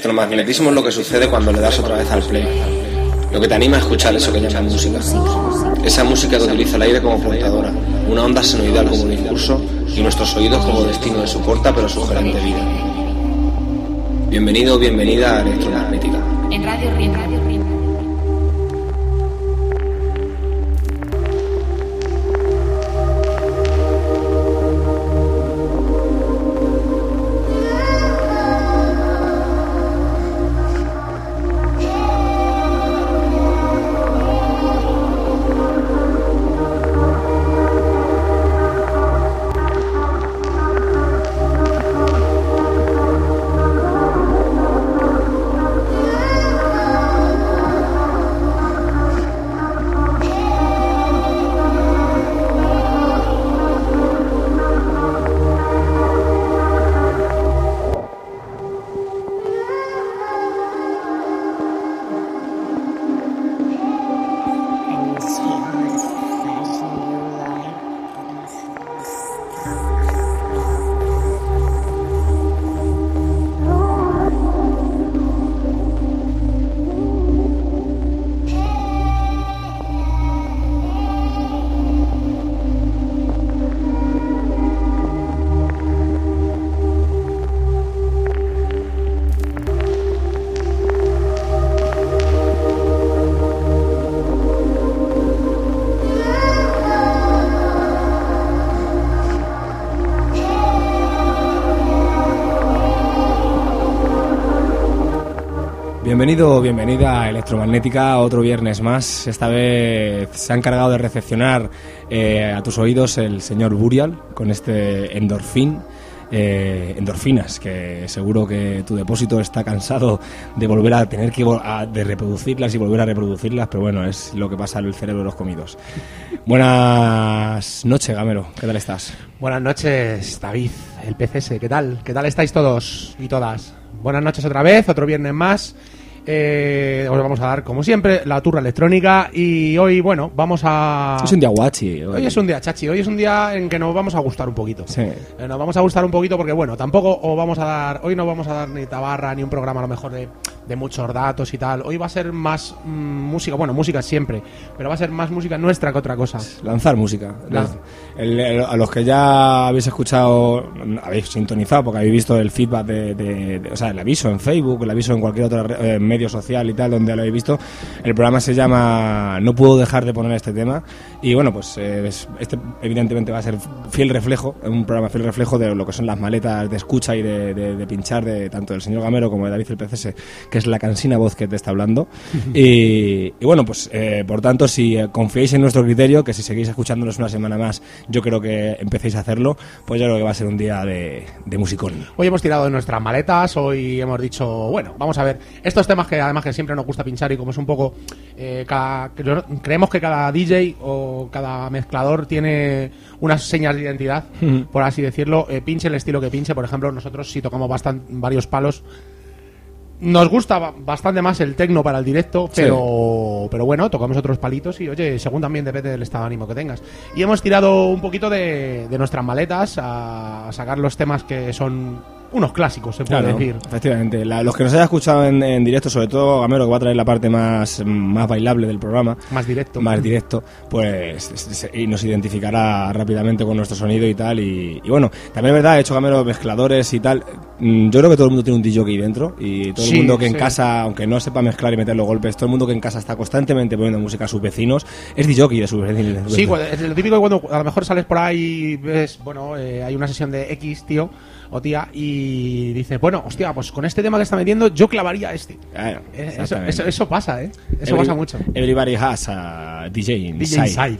electromagnetismo es lo que sucede cuando le das otra vez al play. Lo que te anima a escuchar eso que llaman música. Esa música que utiliza el aire como portadora, una onda senoidal como discurso y nuestros oídos como destino de su corta pero sugerente vida. Bienvenido o bienvenida a Electromagnética. En Radio Rin. Bienvenido o bienvenida a Electromagnética, otro viernes más. Esta vez se ha encargado de recepcionar a tus oídos el señor Burial con este endorfinas, que seguro que tu depósito está cansado de volver a tener que de reproducirlas y volver a reproducirlas, pero bueno, es lo que pasa en el cerebro de los comidos. Buenas noches, Gamero, ¿qué tal estás? Buenas noches, David, el PCS, ¿qué tal? ¿Qué tal estáis todos y todas? Buenas noches otra vez, otro viernes más. Os vamos a dar, como siempre, la turra electrónica. Y hoy, bueno, vamos a... Es un día guachi. Hoy es un día chachi. Hoy es un día en que nos vamos a gustar un poquito. Sí. Nos vamos a gustar un poquito porque, bueno, tampoco os vamos a dar... Hoy no vamos a dar ni tabarra, ni un programa a lo mejor de muchos datos y tal. Hoy va a ser más música. Bueno, música siempre, pero va a ser más música nuestra que otra cosa. Lanzar música. A los que ya habéis escuchado, habéis sintonizado porque habéis visto el feedback o sea, el aviso en Facebook, el aviso en cualquier otra medio social y tal, donde lo habéis visto. El programa se llama No puedo dejar de poner este tema. Y bueno, pues este evidentemente va a ser un programa fiel reflejo de lo que son las maletas de escucha y de pinchar de tanto del señor Gamero como de David el PCS, que es la cansina voz que te está hablando. Y bueno, pues por tanto, si confiáis en nuestro criterio, que si seguís escuchándonos una semana más, yo creo que empecéis a hacerlo, pues yo creo que va a ser un día de musicón. Hoy hemos tirado de nuestras maletas, hoy hemos dicho, bueno, vamos a ver, estos temas que además que siempre nos gusta pinchar, y como es un poco creemos que cada DJ o cada mezclador tiene unas señas de identidad, por así decirlo, pinche el estilo que pinche. Por ejemplo, nosotros sí tocamos varios palos. Nos gusta bastante más el techno para el directo, pero bueno, tocamos otros palitos y, oye, según también depende del estado de ánimo que tengas. Y hemos tirado un poquito de nuestras maletas a sacar los temas que son unos clásicos, se puede decir. Efectivamente. Los que nos haya escuchado en directo, sobre todo Gamero, que va a traer la parte más bailable del programa. Más directo, pues y nos identificará rápidamente con nuestro sonido y tal. Y bueno, también es verdad, he hecho Gamero mezcladores y tal. Yo creo que todo el mundo tiene un DJ ahí dentro. Y todo el mundo que en casa, aunque no sepa mezclar y meter los golpes, todo el mundo que en casa está constantemente poniendo música a sus vecinos, es DJ de sus vecinos. Sí, es lo típico que cuando a lo mejor sales por ahí y ves, bueno, hay una sesión de X, tío o tía, y dices, bueno, hostia, pues con este tema que está metiendo yo clavaría este. Claro, eso pasa, eso pasa mucho. Everybody has a DJ inside.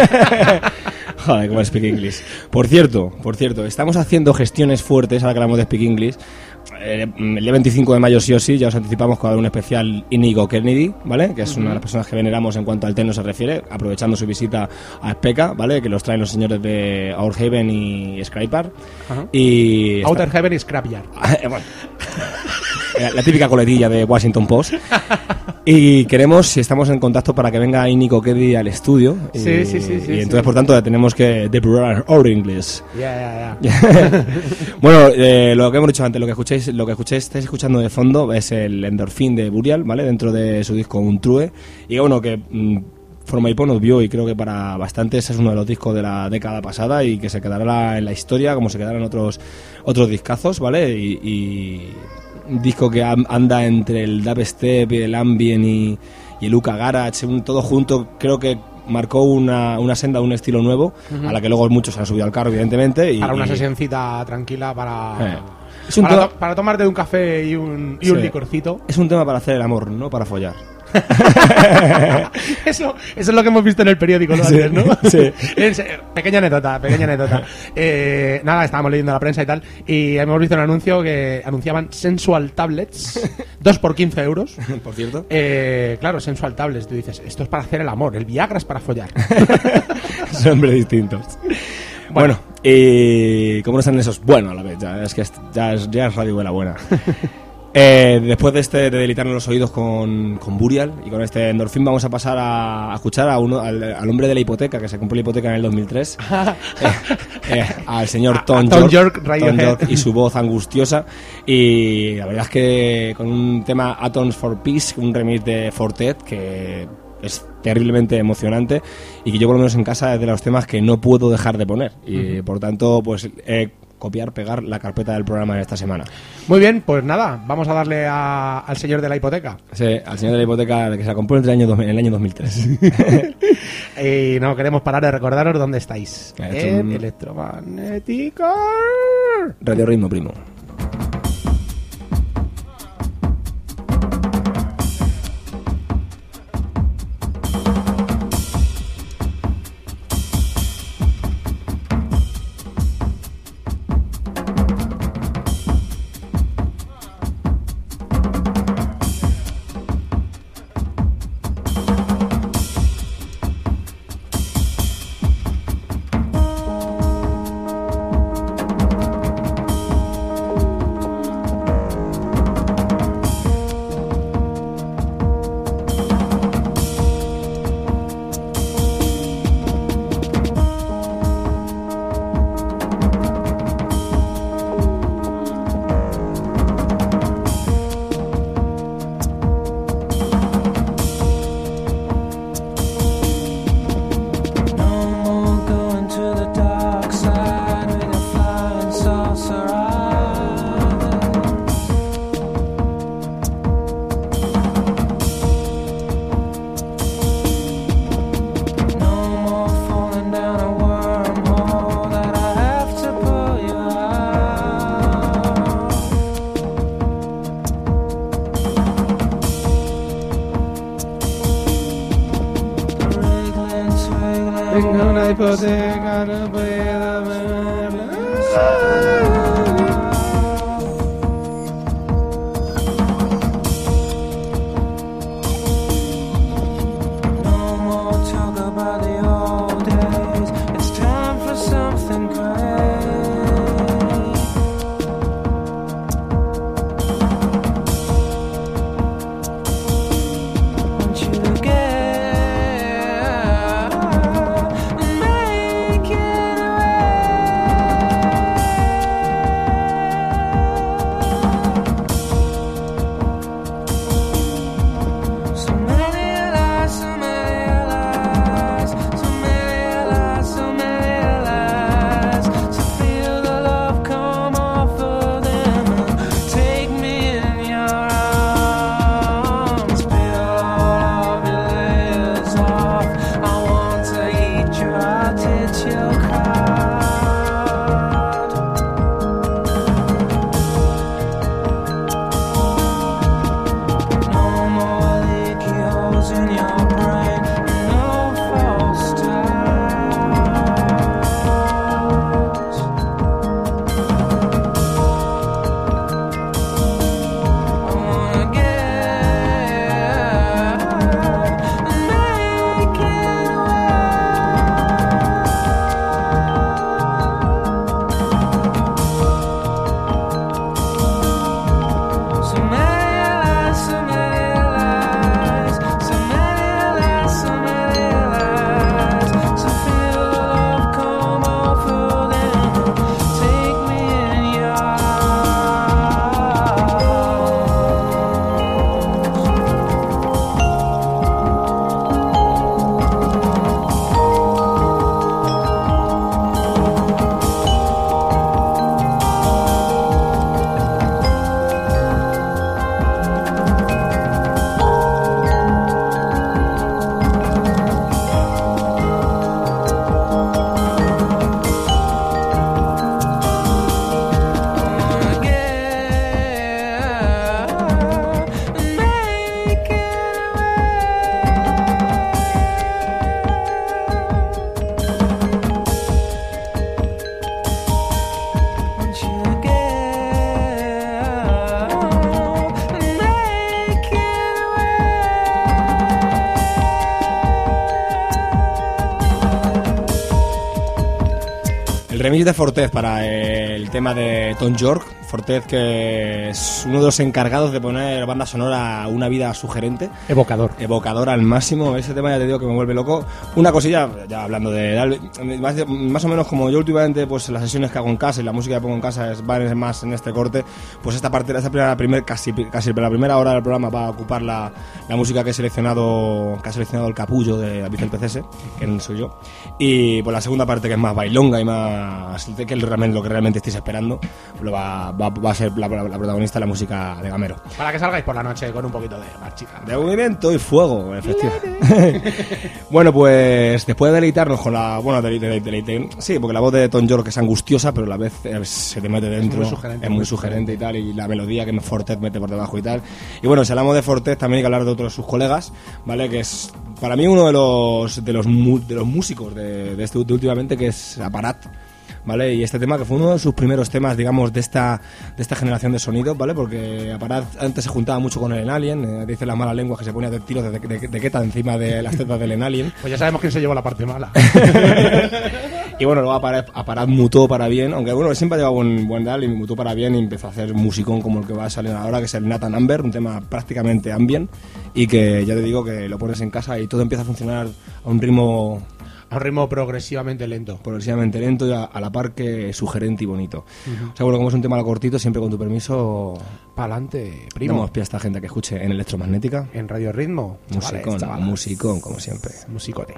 Joder, como Speak English. Por cierto, estamos haciendo gestiones fuertes, ahora que hablamos de Speak English. El día 25 de mayo sí o sí, ya os anticipamos que va a haber un especial Inigo Kennedy, ¿vale? Que es una de las personas que veneramos en cuanto al techno se refiere, aprovechando su visita a Speca, ¿vale? Que los traen los señores de Outer Heaven y Scrapyard. Y Outer Heaven y Scrapyard. Bueno, la típica coletilla de Washington Post. Y queremos, si estamos en contacto, para que venga Íñigo Kedi al estudio. Sí. Y entonces, por tanto, tenemos que depurar our English. Ya. Bueno, lo que hemos dicho antes, lo que estáis escuchando de fondo es el Endorphin de Burial, ¿vale? Dentro de su disco Untrue. Y bueno, que Formaipo nos vio, y creo que para bastantes es uno de los discos de la década pasada y que se quedará en la historia como se quedaron otros discazos, ¿vale? Y un disco que anda entre el dubstep, el ambient y el Uka Garage, todo junto. Creo que marcó una senda, un estilo nuevo, a la que luego muchos se han subido al carro, evidentemente. Para una sesioncita tranquila, para tomarte un café y un licorcito. Es un tema para hacer el amor, no para follar. Eso es lo que hemos visto en el periódico, ¿no? Sí, Antes, ¿no? Sí. Pequeña anécdota. Nada, estábamos leyendo la prensa y tal, y hemos visto un anuncio que anunciaban Sensual Tablets, 2 por 15 euros. Por cierto. Claro, Sensual Tablets, tú dices, esto es para hacer el amor, el Viagra es para follar. Son hombres distintos. Bueno, y ¿cómo no están esos? Bueno, a la vez, ya es radio de la buena. Después de deleitarnos los oídos con Burial y con este Endorphin, vamos a pasar a escuchar al hombre de la hipoteca, que se compró la hipoteca en el 2003, al señor Tom York y su voz angustiosa. Y la verdad es que con un tema Atoms for Peace, un remix de Fortet, que es terriblemente emocionante y que yo por lo menos en casa es de los temas que no puedo dejar de poner. Y por tanto, pues pegar la carpeta del programa de esta semana. Muy bien, pues nada, vamos a darle al señor de la hipoteca. Sí, al señor de la hipoteca, que se la compró en el año 2003. Y no queremos parar de recordaros dónde estáis. En Electromagnética Radio Ritmo Primo. Tengo una hipoteca, no puedo verla. No more talk about the old days. It's time for something great. Want you to get make it away. remix de Fortez para el tema de Tom York. Fortez, que es uno de los encargados de poner banda sonora a una vida sugerente. Evocador al máximo. Ese tema ya te digo que me vuelve loco. Una cosilla, ya hablando de más o menos como yo últimamente, pues las sesiones que hago en casa y la música que pongo en casa van más en este corte, pues esta parte, casi la primera hora del programa va a ocupar la música que ha seleccionado el capullo de David el PCS, que no soy yo. Y pues la segunda parte, que es más bailonga y más que es lo que realmente estáis esperando, pues va a ser la protagonista la música de Gamero. Para que salgáis por la noche con un poquito de marchita. De movimiento y fuego, efectivamente. Bueno, pues después de deleitarnos con la... Bueno, deleite, sí, porque la voz de Tom York es angustiosa, pero a la vez se te mete dentro. Es muy sugerente y tal, y la melodía que Fortez mete por debajo y tal. Y bueno, si hablamos de Fortez, también hay que hablar de otros de sus colegas, ¿vale? Que es para mí uno de los músicos de últimamente, que es Aparat. ¿Vale? Y este tema, que fue uno de sus primeros temas, digamos, de esta generación de sonidos, ¿vale? Porque Aparat antes se juntaba mucho con el Alien, dice las malas lenguas que se ponía de tiros de queta encima de las tetas del Alien. Pues ya sabemos quién se llevó la parte mala. Y bueno, luego Aparat mutó para bien, aunque bueno, siempre ha llevado buen tal, y mutó para bien y empezó a hacer musicón como el que va a salir ahora, que es el Nathan Amber, un tema prácticamente ambient, y que ya te digo que lo pones en casa y todo empieza a funcionar a un ritmo progresivamente lento. Progresivamente lento y a la par que sugerente y bonito. O sea, bueno, como es un tema cortito, siempre con tu permiso... Pa'lante, primo. Damos pie a esta gente que escuche en Electromagnética. En Radio Ritmo. Musicón, como siempre. Musicote.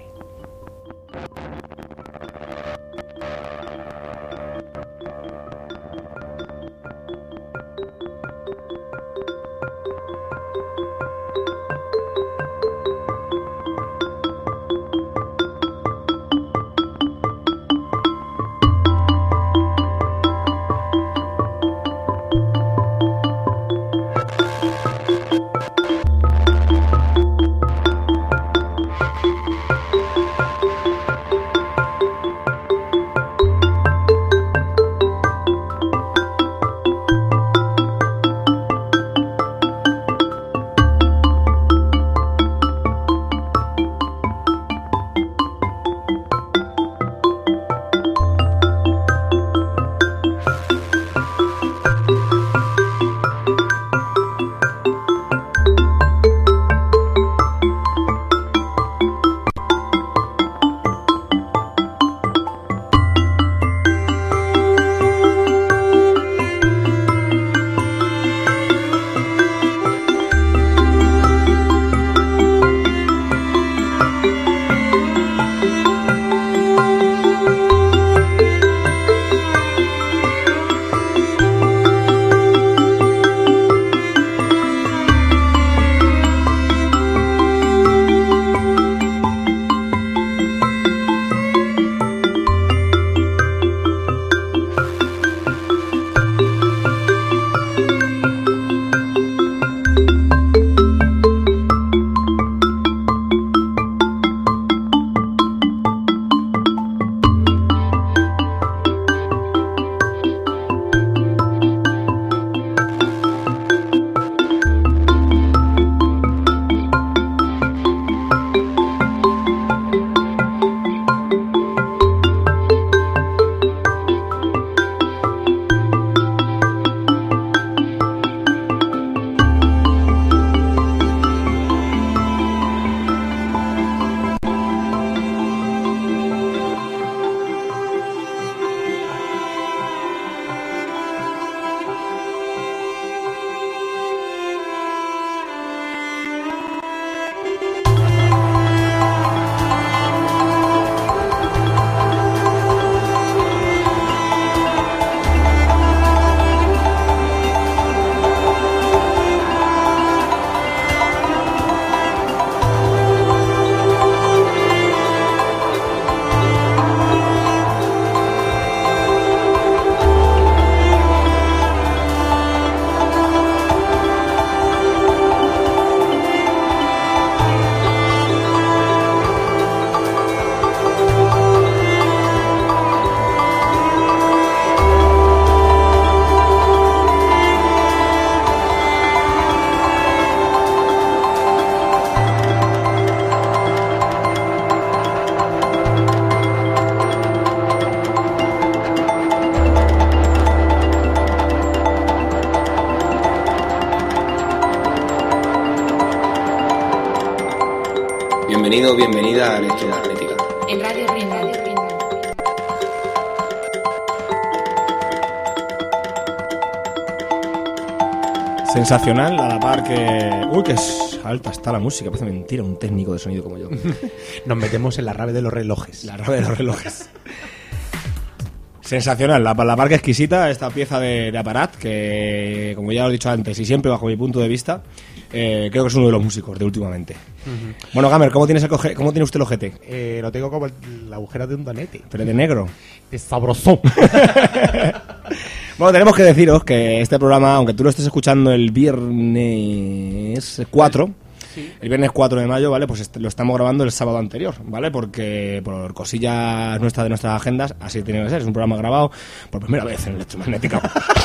Bienvenido o bienvenida a Electromagnética. En Radio Ritmo. Sensacional, a la par que... Uy, que es alta está la música, parece mentira un técnico de sonido como yo. Nos metemos en la rave de los relojes. La rave de los relojes. Sensacional, la par que exquisita esta pieza de Aparat, que como ya os he dicho antes y siempre bajo mi punto de vista, creo que es uno de los músicos de últimamente. Bueno, Gamer, ¿cómo tiene usted el ojete? Lo tengo como el agujero de un donete. Pero de negro. Es sabroso. Bueno, tenemos que deciros que este programa, aunque tú lo estés escuchando el viernes 4, sí. El viernes 4 de mayo, ¿vale? Pues lo estamos grabando el sábado anterior, ¿vale? Porque por cosillas de nuestras agendas, así tiene que ser. Es un programa grabado por primera vez en Electromagnética.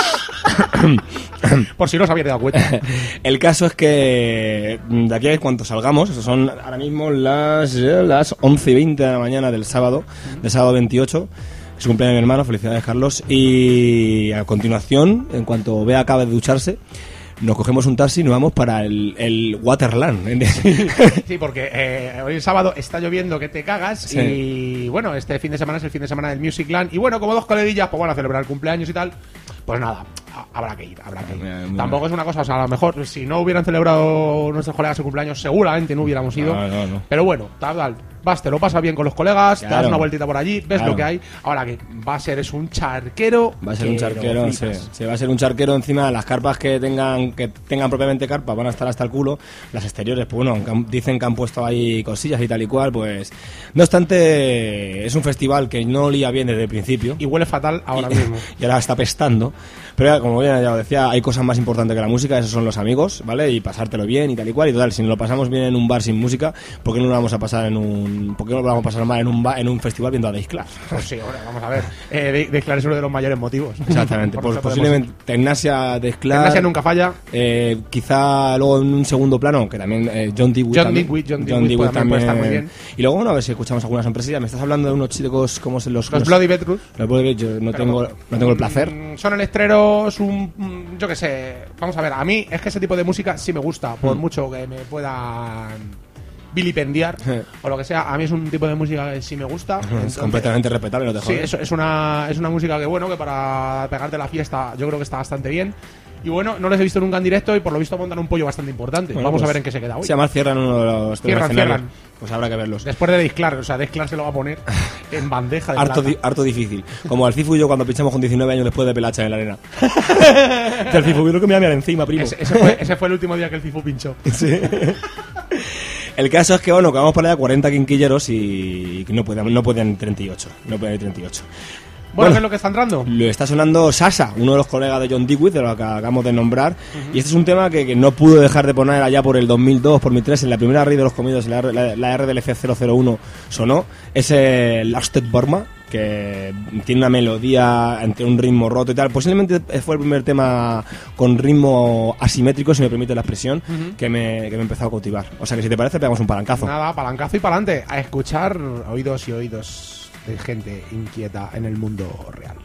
Por si no os habéis dado cuenta. El caso es que de aquí a cuando salgamos, son ahora mismo las 11:20 de la mañana del sábado 28. Es cumpleaños de mi hermano, felicidades Carlos. Y a continuación, en cuanto Bea acabe de ducharse, nos cogemos un taxi y nos vamos para el Waterland. Sí, porque hoy el sábado está lloviendo que te cagas. Sí. Y bueno, este fin de semana es el fin de semana del Musicland. Y bueno, como dos coleguillas, pues van a celebrar el cumpleaños y tal. Pues nada, habrá que ir. Tampoco es una cosa, o sea, a lo mejor si no hubieran celebrado nuestros colegas su cumpleaños, seguramente no hubiéramos ido. No. Pero bueno, tal, vas, te lo pasas bien con los colegas, claro. Te das una vueltita por allí, ves lo que hay. Ahora que va a ser, es un charquero. Va a ser un charquero, sí, va a ser un charquero. Encima, las carpas que tengan propiamente carpas van a estar hasta el culo. Las exteriores, pues bueno, dicen que han puesto ahí cosillas y tal y cual, pues... No obstante, es un festival que no olía bien desde el principio. Y huele fatal ahora mismo. Y ahora está pestando. Pero como ya os decía, hay cosas más importantes que la música, esos son los amigos, ¿vale? Y pasártelo bien y tal y cual. Y total, si nos lo pasamos bien en un bar sin música, ¿por qué no lo vamos a pasar ¿por qué no lo vamos a pasar mal en un festival viendo a Days Clash? Pues sí, ahora vamos a ver. Days Clash es uno de los mayores motivos. Exactamente. Pues posiblemente Tecnasia, Days Clash. Tecnasia nunca falla. Quizá luego en un segundo plano, que también John Dewitt también también puede estar muy bien. Y luego, bueno, a ver si escuchamos algunas sorpresillas. Me estás hablando de unos chicos como los Bloody Beetroots. Los Bloody Beetroots, yo no tengo el placer. Son electreros, yo qué sé. Vamos a ver, a mí es que ese tipo de música sí me gusta, por mucho que me puedan vilipendiar o lo que sea, a mí es un tipo de música que sí me gusta. Es completamente respetable, no te jodes. Sí, es una música que bueno, que para pegarte la fiesta yo creo que está bastante bien. Y bueno, no les he visto nunca en directo y por lo visto montan un pollo bastante importante. Bueno, vamos a ver en qué se queda hoy. Si además cierran uno de los cierran. Pues habrá que verlos. Después de Days Clash, o sea, Days Clash se lo va a poner en bandeja de plata. Harto difícil. Como al Cifu y yo cuando pinchamos con 19 años después de Pelacha en la arena. El Cifu, yo creo que me voy a mirar encima, primo. Ese fue el último día que el Cifu pinchó. Sí. El caso es que, bueno, que vamos para allá 40 quinquilleros y no pueden 38. No pueden 38. Bueno, ¿qué es lo que está entrando? Lo está sonando Sasha, uno de los colegas de John Dewitt, de lo que acabamos de nombrar. Y este es un tema que no pudo dejar de poner allá por el 2002, por 2003, en la primera raid de los comidos, la RDLC 001 sonó. Es el Lasted Burma, que tiene una melodía entre un ritmo roto y tal. Posiblemente fue el primer tema con ritmo asimétrico, si me permite la expresión, que me empezó a cautivar. O sea que si te parece, pegamos un palancazo. Nada, palancazo y pa'lante. A escuchar oídos y oídos de gente inquieta en el mundo real.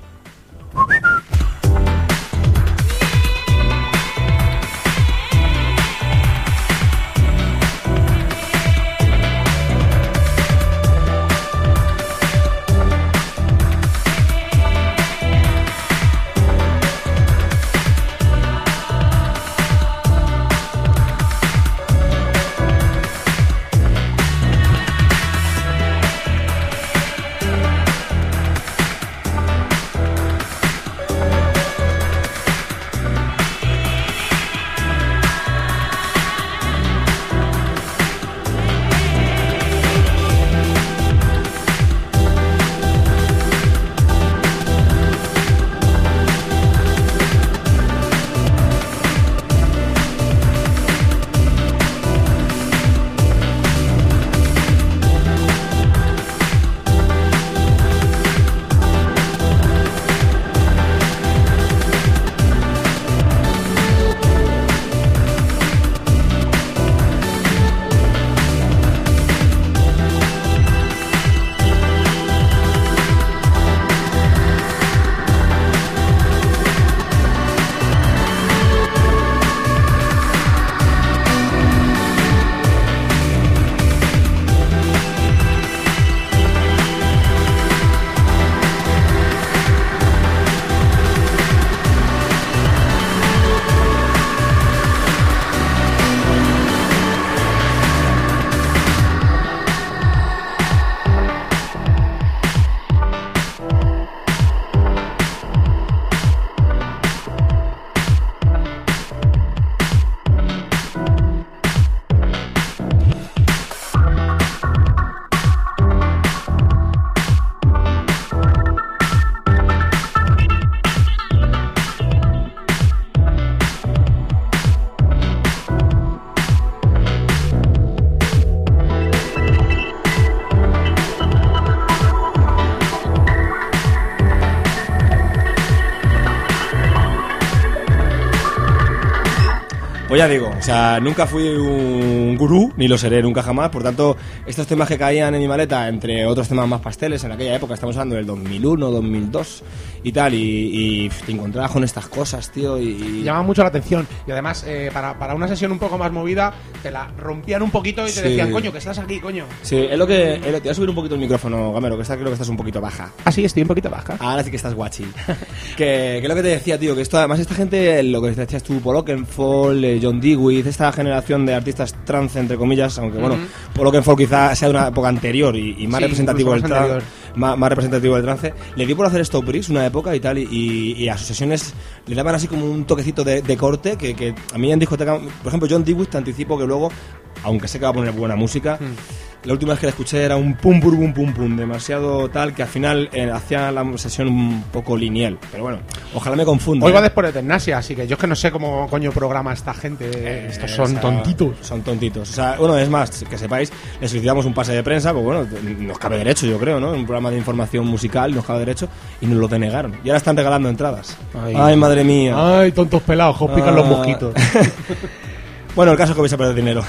Pues ya digo, o sea, nunca fui un gurú, ni lo seré nunca jamás. Por tanto, estos temas que caían en mi maleta, entre otros temas más pasteles, en aquella época, estamos hablando del 2001, 2002 y tal, y te encontrabas con estas cosas, tío, y... Llama mucho la atención. Y además, para una sesión un poco más movida, te la rompían un poquito y te decían, coño, que estás aquí, coño. Sí, es lo que... te voy a subir un poquito el micrófono, Gamero, que creo que estás un poquito baja. Ah, sí, estoy un poquito baja. Ahora sí que estás guachi. que es lo que te decía, tío, que esto, además, esta gente, lo que decías tú, Paul Oakenfold, John Dewey, esta generación de artistas trance, entre comillas, aunque bueno, Paul Oakenfold quizá sea de una época anterior y más representativo del trance, más representativo del trance, le dio por hacer Stop Breeze una época y tal, y a sus sesiones le daban así como un toquecito de corte que a mí en discoteca, por ejemplo, John Dewey, te anticipo que luego, aunque sé que va a poner buena música, la última vez que la escuché era un pum pum pum pum pum, demasiado tal que al final hacía la sesión un poco lineal, pero bueno, ojalá me confunda. Hoy va después de Eternasia, así que yo es que no sé cómo coño programa esta gente. Estos son tontitos. Son tontitos. O sea, bueno, es más, que sepáis, les solicitamos un pase de prensa, pues bueno, nos cabe derecho, yo creo, ¿no? Un programa de información musical nos cabe derecho y nos lo denegaron. Y ahora están regalando entradas. Ay, madre mía. Ay, tontos pelados, os pican los mosquitos. Bueno, el caso es que vais a perder dinero.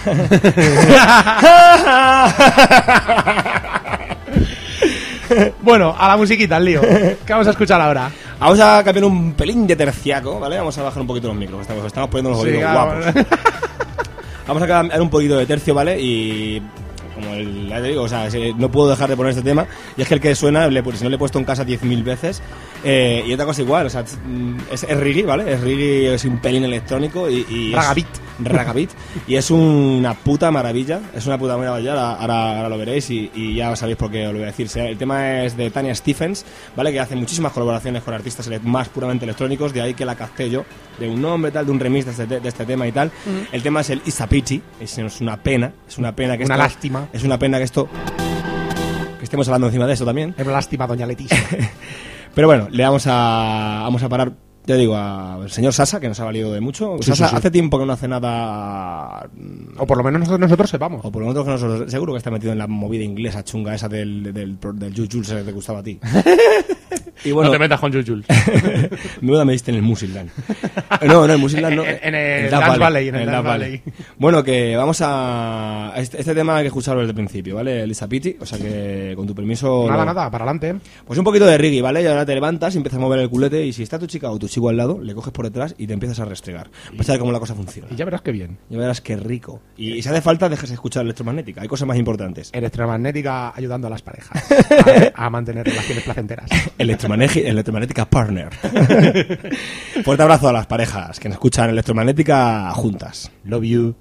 Bueno, a la musiquita, el lío. ¿Qué vamos a escuchar ahora? Vamos a cambiar un pelín de terciaco, ¿vale? Vamos a bajar un poquito los micros, estamos poniendo los oídos guapos. Vamos a cambiar un poquito de tercio, ¿vale? Y... como ya te digo, o sea, no puedo dejar de poner este tema, y es que el que suena, si no le he puesto en casa 10.000 veces, y otra cosa igual, o sea, es reggae, ¿vale? Es reggae, es un pelín electrónico y Ragabit, y es una puta maravilla, ahora lo veréis y ya sabéis por qué os lo voy a decir. El tema es de Tanya Stephens, ¿vale? Que hace muchísimas colaboraciones con artistas más puramente electrónicos, de ahí que la capté yo, de un nombre tal, de un remix de este tema y tal. El tema es el It's a Pity, es una pena que una lástima. Es una pena que estemos hablando encima de eso también. Es una lástima, doña Leticia. Pero bueno, le vamos a parar, ya digo, al señor Sasa, que nos ha valido de mucho. Sí, Sasa sí. hace tiempo que no hace nada... O por lo menos nosotros sepamos. O por lo menos que nosotros... Seguro que está metido en la movida inglesa chunga esa del Jules que te gustaba a ti. Y bueno, no te metas con Jules. Menuda me diste en el Musicland. No, el Musicland no. En el Dance Valley. En el Dance Valley. Bueno, que vamos a... Este tema hay que escucharlo desde el principio, ¿vale? Lisa Pity, o sea que con tu permiso... Nada, para adelante. Pues un poquito de reggae, ¿vale? Y ahora te levantas y empiezas a mover el culete, y si está tu chica o tu chico al lado, le coges por detrás y te empiezas a restregar. Vas a ver cómo la cosa funciona. Y ya verás qué bien. Ya verás qué rico. Y si hace falta, dejas de escuchar electromagnética. Hay cosas más importantes. Electromagnética ayudando a las parejas a mantener relaciones placenteras. Electromagnética Partner. Fuerte abrazo a las parejas que nos escuchan Electromagnética juntas. Love you.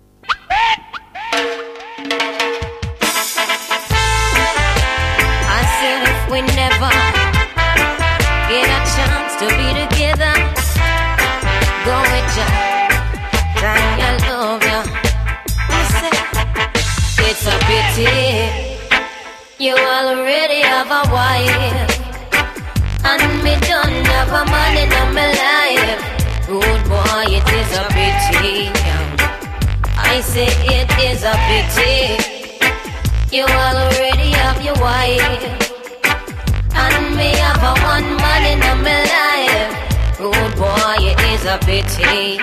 I said if we never get a chance to be together, go with ya, Tanya, love ya. I said it's a pity you already have a wife, and me don't have a man in my life. Good boy, it is a pity. I say it is a pity. You already have your wife, and me have a one man in my life. Good boy, it is a pity.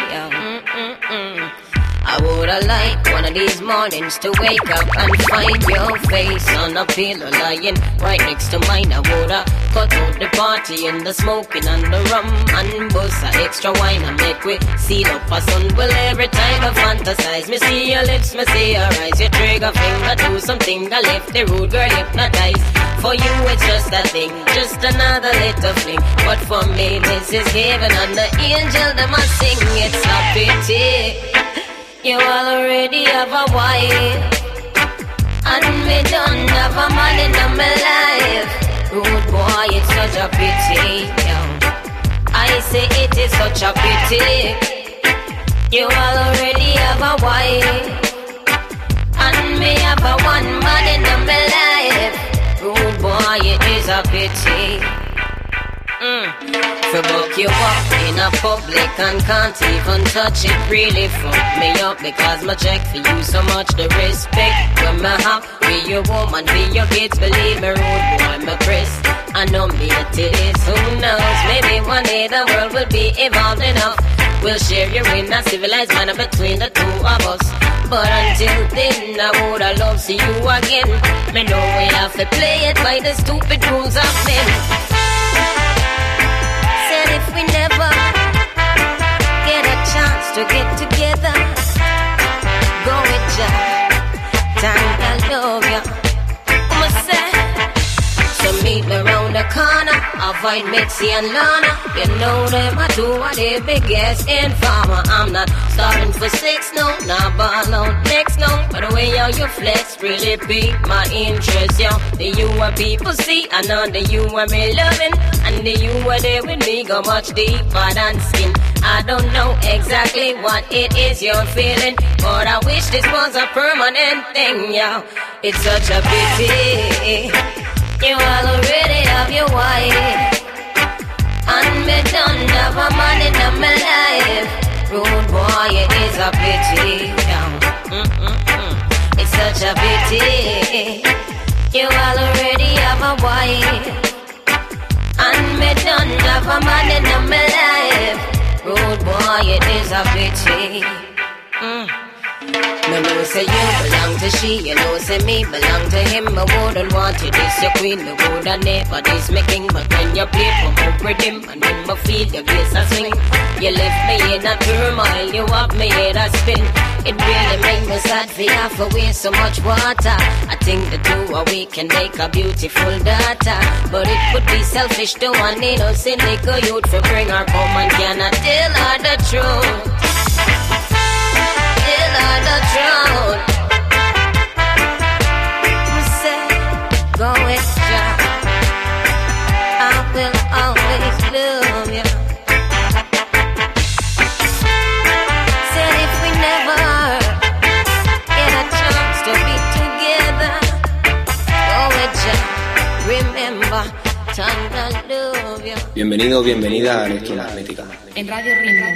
I woulda liked one of these mornings to wake up and find your face on a pillow lying right next to mine. I woulda cut out the party and the smoking and the rum and bust a extra wine and make we seal up a sun. Well, every time I fantasize, me see your lips, me see your eyes. You trigger finger do something, I left the rude girl hypnotized. For you it's just a thing, just another little fling. But for me this is heaven and the angel them a sing. It's a pity you already have a wife, and me don't have a man in my life. Good boy, it's such a pity. I say it is such a pity. You already have a wife, and me have a one man in my life. Good boy, it is a pity. To book you up in a public and can't even touch it, really fuck me up because my check for you so much the respect when me have be your woman, be your kids, believe me, rude boy, my Chris. I know me it is, who knows, maybe one day the world will be evolved enough We'll share you in a civilized manner between the two of us. But until then, I woulda loved see you again. Me know we have to play it by the stupid rules of men. Said if we never get a chance to get together, go with ya, time I love ya. I'ma say, so meet me round the corner, avoid Mitzi and Lana. You know them I do what they biggest informer. I'm not starting for 6, no, not ball out next, no. But the way how you flex really pique my interest, yo. The you are people see, I know the you are me loving, and the you are there with me go much deeper than skin. I don't know exactly what it is you're feeling, but I wish this was a permanent thing, yo. It's such a pity. You all already have your wife, and me done have a man in my life. Rude boy, it is a pity. It's such a pity. You all already have a wife, and me done have a man in my life. Rude boy, it is a pity. Me know say you belong to she, you know say me belong to him. I wouldn't want you this your queen, me woulda never this me king. But when you play from up rhythm, and when me feel your bass a swing, you left me in a turmoil, you have me in a spin. It really make me sad for you have to waste so much water. I think the two of we can make a beautiful daughter, but it would be selfish to one innocent little youth for bring her home and cannot tell her the truth. The truth. Say, go with ya. I will always love you. Said if we never get a chance to be together, go with ya. Remember, time to love you. Bienvenido, bienvenida a Electromagnética. En Radio Ritmo.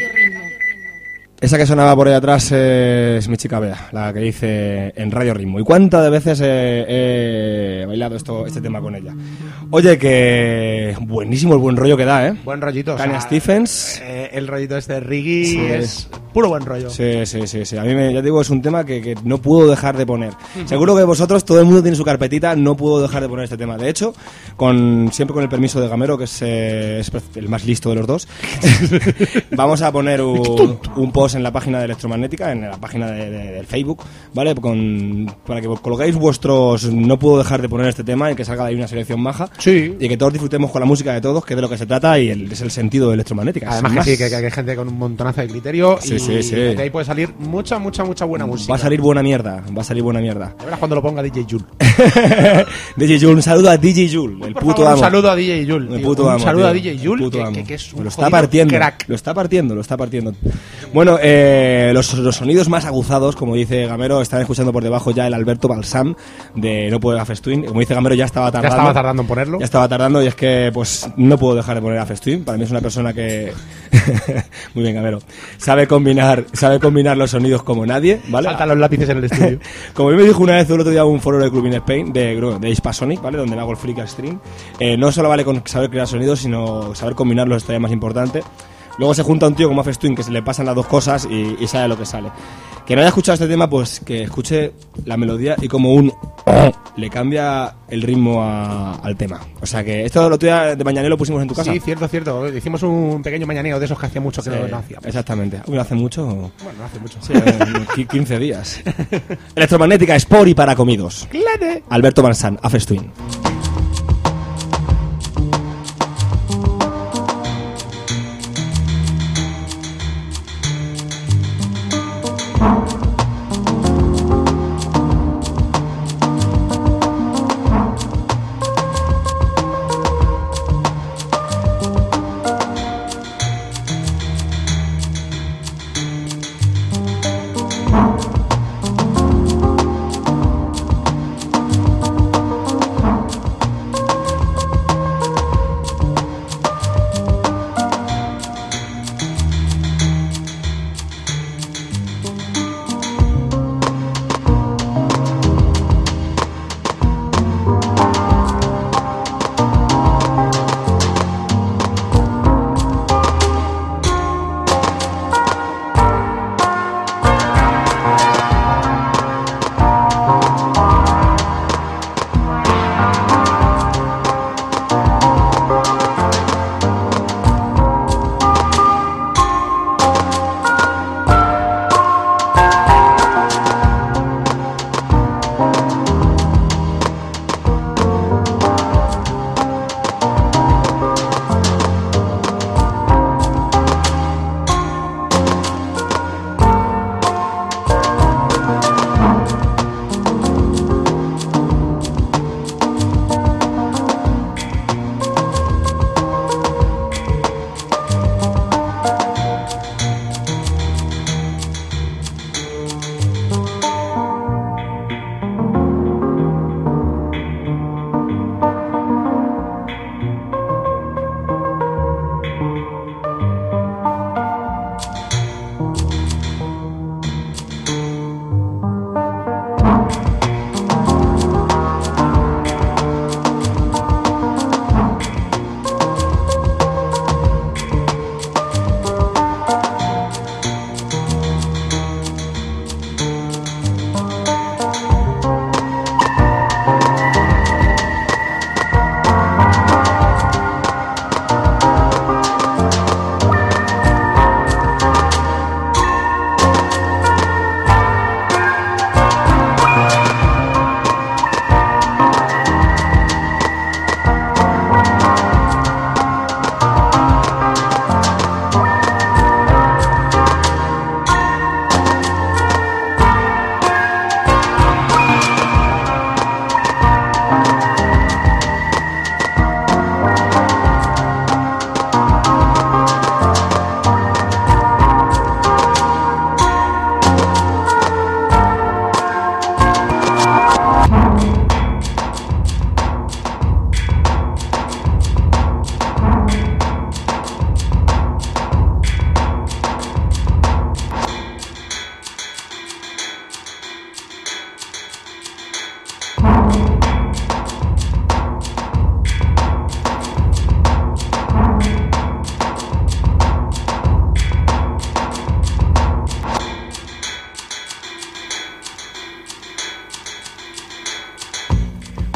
Esa que sonaba por ahí atrás es mi chica Bea, la que dice en Radio Ritmo. ¿Y cuántas de veces he bailado este tema con ella? Oye, que buenísimo el buen rollo que da, ¿eh? Buen rollito. Tania Stephens. El rollito este de Riggy Sí. es puro buen rollo. Sí. A mí, ya te digo, es un tema que no puedo dejar de poner. Seguro que vosotros, todo el mundo tiene su carpetita, no puedo dejar de poner este tema. De hecho, siempre con el permiso de Gamero, que es el más listo de los dos, vamos a poner un post en la página de Electromagnética, en la página del Facebook, ¿vale? Para que coloquéis vuestros no puedo dejar de poner este tema y que salga de ahí una selección maja. Sí. Y que todos disfrutemos con la música de todos, que es de lo que se trata y es el sentido de Electromagnética. Además que sí, que hay gente con un montonazo de criterio Sí. de ahí puede salir mucha buena música. Va a salir buena mierda. Ya verás cuando lo ponga DJ Jul. DJ Jul, un saludo a DJ Jul, el Por puto favor, amo. Un saludo a DJ Jul. El puto amo, un saludo tío. a DJ Jul, El puto amo. que es un lo está jodido partiendo, crack. lo está partiendo. Bueno, los sonidos más aguzados, como dice Gamero, están escuchando por debajo ya el Alberto Balsam de No Puedo Festuin. Como dice Gamero, ya estaba tardando en ponerlo. Ya estaba tardando y es que pues no puedo dejar de poner a Festuin. Para mí es una persona que muy bien, Gamero, sabe combinar los sonidos como nadie, ¿vale? Saltan los lápices en el estudio. Como me dijo una vez el otro día un foro de Club in Spain de Hispasonic, ¿vale? Donde me hago el Freak Stream. No solo vale con saber crear sonidos, sino saber combinarlos es todavía más importante. Luego se junta un tío como Festuin que se le pasan las dos cosas y sabe lo que sale. Que no haya escuchado este tema, pues que escuche la melodía y como le cambia el ritmo al tema. O sea que esto lo tuyo de mañanero lo pusimos en tu casa. Sí, cierto. Hicimos un pequeño mañaneo de esos que hacía mucho que no hacíamos. Exactamente. ¿No hace mucho? Bueno, no hace mucho. Sí, 15 días. Electromagnética, Sport y para comidos. ¡Claro! Alberto Balsam, a Festuin.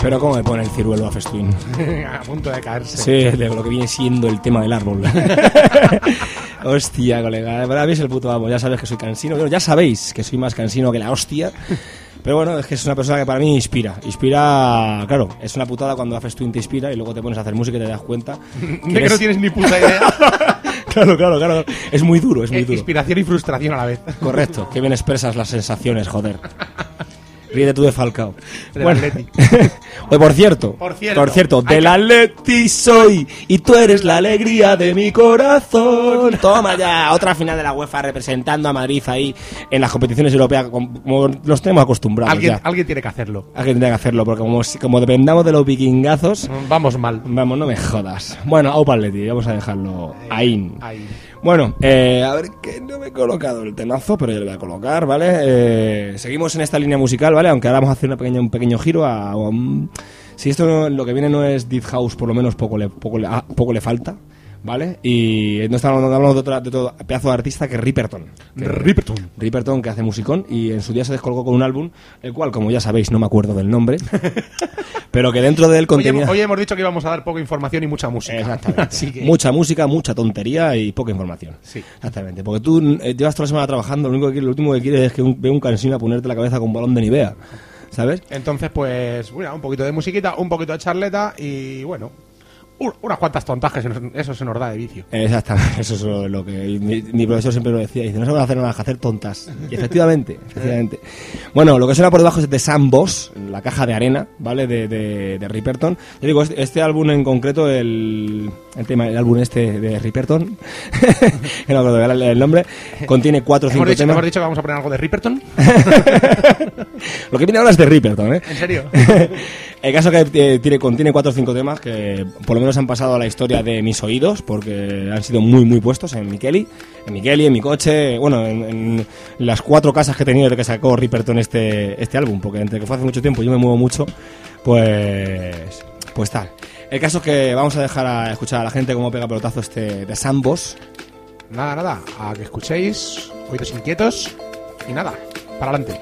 Pero cómo me pone el ciruelo a Festuín. A punto de caerse. Sí, de lo que viene siendo el tema del árbol. Hostia, colega. Para mí es el puto amo. Ya sabes que soy cansino. Bueno, ya sabéis que soy más cansino que la hostia. Pero bueno, es que es una persona que para mí inspira. Inspira, claro, es una putada cuando haces Twin te inspira y luego te pones a hacer música y te das cuenta que no tienes ni puta idea. Claro. Es muy duro, es muy duro. Inspiración y frustración a la vez. Correcto, que bien expresas las sensaciones, joder. Ríete tú de Falcao. Del Atleti. Oye, por cierto, del Atleti soy y tú eres la alegría de mi corazón. Toma ya, otra final de la UEFA representando a Madrid ahí en las competiciones europeas como nos tenemos acostumbrados. Alguien tiene que hacerlo. Alguien tiene que hacerlo, porque como dependamos de los vikingazos, vamos mal. Vamos, no me jodas. Bueno, Aupa Atleti, vamos a dejarlo ahí. Bueno, a ver, que no me he colocado el temazo, pero ya lo voy a colocar, ¿vale? Seguimos en esta línea musical, ¿vale? Aunque ahora vamos a hacer un pequeño giro a si esto lo que viene no es Deep House, por lo menos poco le falta, ¿vale? Y no estamos hablando de otro pedazo de artista que es Ripperton, que hace musicón y en su día se descolgó con un álbum, el cual, como ya sabéis, no me acuerdo del nombre, pero que dentro de él contenía... Hoy hemos dicho que íbamos a dar poca información y mucha música. Exactamente. Así que... Mucha música, mucha tontería y poca información. Sí. Exactamente. Porque tú llevas toda la semana trabajando, lo último que quieres es que vea un cansino a ponerte la cabeza con un balón de Nivea, ¿sabes? Entonces, pues, bueno, un poquito de musiquita, un poquito de charleta y, bueno... unas cuantas tontajes, eso se nos da de vicio. Exactamente, eso es lo que mi profesor siempre lo decía, dice, no se van a hacer nada que hacer tontas. Y efectivamente. Bueno, lo que suena por debajo es de Sam Boss, la caja de arena, ¿vale? De Ripperton. Yo digo, este álbum en concreto, el álbum este de Ripperton, que no me acuerdo el nombre, contiene 4 o 5 temas. ¿Hemos dicho que vamos a poner algo de Ripperton? Lo que viene ahora es de Ripperton, ¿eh? ¿En serio? El caso que contiene 4 o 5 temas que por lo menos han pasado a la historia de mis oídos porque han sido muy muy puestos en mi Kelly, en mi coche, bueno, en las 4 casas que he tenido desde que sacó Ripperton este álbum, porque entre que fue hace mucho tiempo y yo me muevo mucho, pues tal. El caso es que vamos a dejar a escuchar a la gente cómo pega pelotazo de Sam Boss. Nada, a que escuchéis, oídos inquietos y nada, para adelante.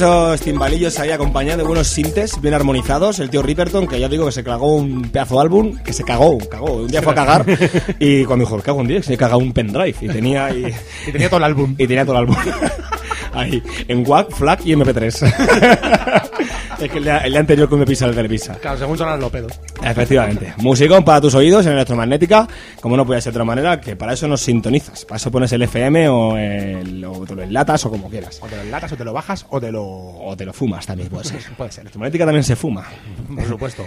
esos timbalillos ahí acompañados de buenos sintes bien armonizados. El tío Ripperton, que ya digo que se cagó un pedazo de álbum, que se cagó. Un día fue a cagar y cuando dijo, cago un día, se cagó un pendrive y tenía todo el álbum. Y tenía todo el álbum. Ahí, en WAV, FLAC y MP3. Es que el día anterior que me pisa el Televisa. Claro, según sonan los pedos. Efectivamente. Musicón para tus oídos en Electromagnética, como no puede ser de otra manera, que para eso nos sintonizas. Para eso pones el FM o te lo enlatas o como quieras. O te lo enlatas o te lo bajas o te lo fumas también, puede ser. Puede ser. Electromagnética también se fuma. Por supuesto.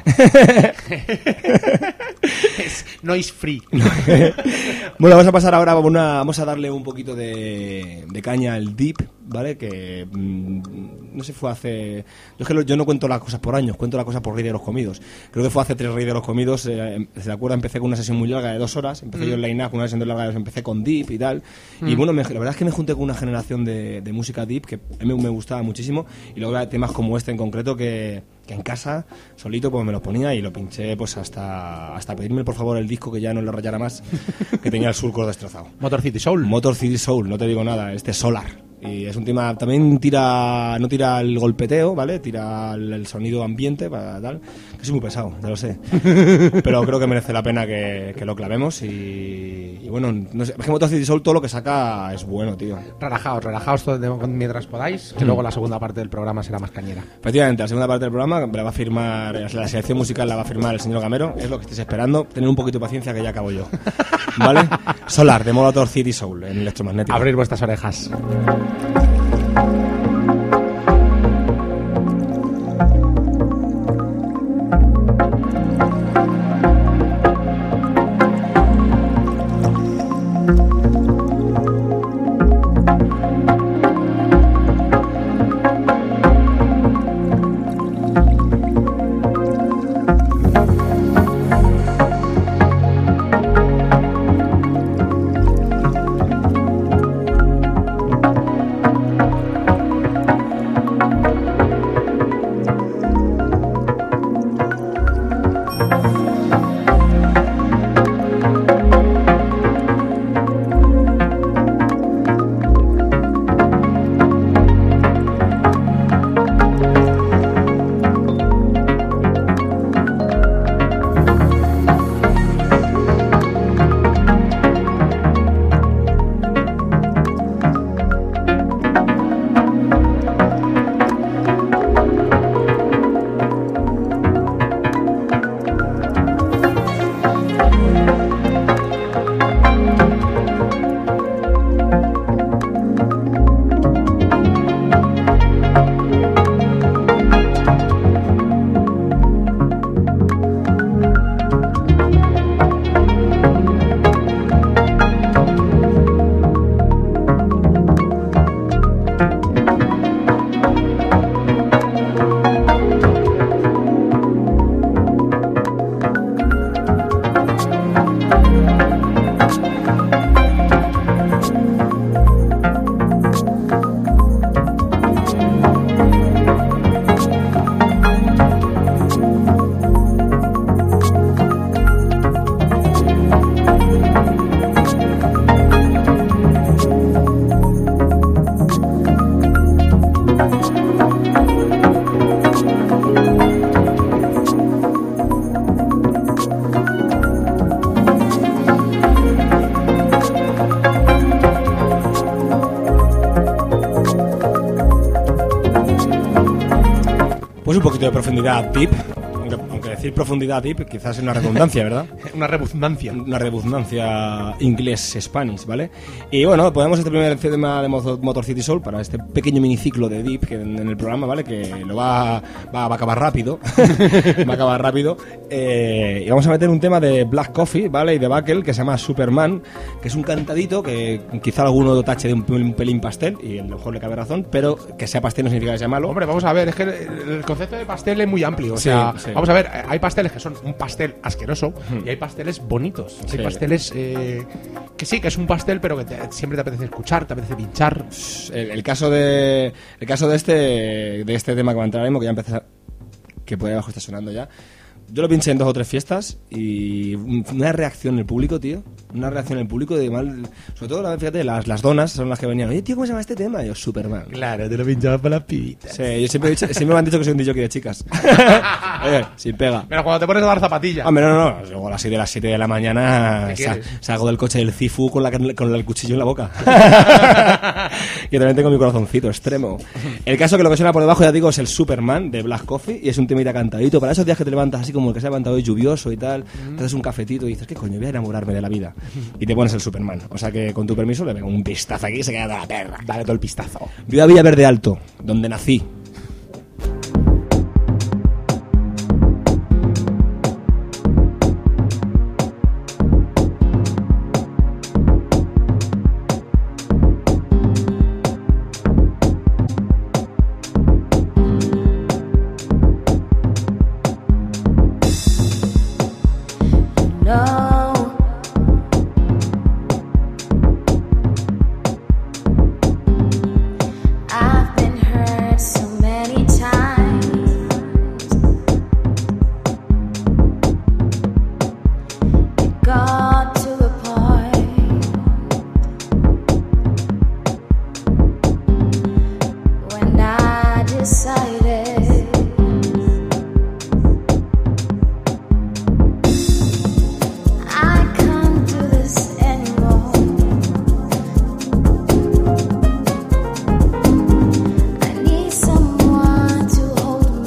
Es noise free. Bueno, vamos a pasar ahora, vamos a darle un poquito de caña al deep, ¿vale? Que no sé, fue hace... Yo no cuento las cosas por años, cuento las cosas por Rey de los Comidos. Creo que fue hace 3 Rey de los Comidos, ¿se acuerda? Empecé con una sesión muy larga de 2 horas, empecé yo en Line Up con una sesión de larga, empecé con deep y tal. Y bueno, la verdad es que me junté con una generación de música deep que a mí me gustaba muchísimo, y luego había temas como este en concreto que en casa, solito, pues me los ponía y lo pinché pues hasta pedirme por favor el disco que ya no le rayara más, que tenía el surco destrozado. Motor City Soul, no te digo nada, Solar. Y es un tema, también no tira el golpeteo, ¿vale? Tira el sonido ambiente, para tal. Que soy muy pesado, ya lo sé. Pero creo que merece la pena que lo clavemos y bueno, no sé, es que Motor City Soul todo lo que saca es bueno, tío. Relajaos mientras podáis, que luego la segunda parte del programa será más cañera. Efectivamente, la segunda parte del programa la va a firmar, la selección musical la va a firmar el señor Gamero, es lo que estáis esperando. Tener un poquito de paciencia que ya acabo yo. ¿Vale? Solar, de Motor City Soul, en Electromagnética. Abrir vuestras orejas. Pues un poquito de profundidad deep, aunque decir profundidad deep quizás es una redundancia, ¿verdad? Una redundancia inglés-spanish, ¿vale? Y bueno, ponemos este primer tema de Motor City Soul para este pequeño miniciclo de deep que en el programa, ¿vale? Que lo va a acabar rápido. Va a acabar rápido. Y vamos a meter un tema de Black Coffee, ¿vale? Y de Buckle, que se llama Superman, que es un cantadito que quizá alguno lo tache de un pelín pastel, y a lo mejor le cabe razón, pero que sea pastel no significa que sea malo. Hombre, vamos a ver, es que el concepto de pastel es muy amplio. O sea, sí. Vamos a ver, hay pasteles que son un pastel asqueroso y hay pasteles bonitos. Sí. Hay pasteles que sí, que es un pastel, pero que siempre te apetece escuchar, te apetece pinchar. El caso de este tema que va a entrar ahora mismo, que ya empezó, que por ahí abajo está sonando ya. Yo lo pinché en 2 o 3 fiestas y una reacción del público, tío. una reacción en el público de mal. Sobre todo, fíjate, las donas son las que venían. Oye, tío, ¿cómo se llama este tema? Y yo, Superman. Claro, te lo pinchaba para las pibitas. Sí, yo siempre me han dicho que soy un DJ de chicas. Sin pega. Pero cuando te pones a dar zapatillas. Hombre, no. Luego a las 7 de la mañana ¿Qué salgo del coche del Cifu con el cuchillo en la boca. Yo también tengo mi corazoncito extremo. El caso que lo que suena por debajo, ya digo, es el Superman de Black Coffee y es un temita cantadito. Para esos días que te levantas así como el que se ha levantado hoy lluvioso y tal, te haces un cafetito y dices, ¿qué coño? Voy a enamorarme de la vida. Y te pones el Superman. O sea que con tu permiso le pego un pistazo aquí y se queda toda la perra. Dale todo el pistazo. Vivo a Villaverde Alto, donde nací.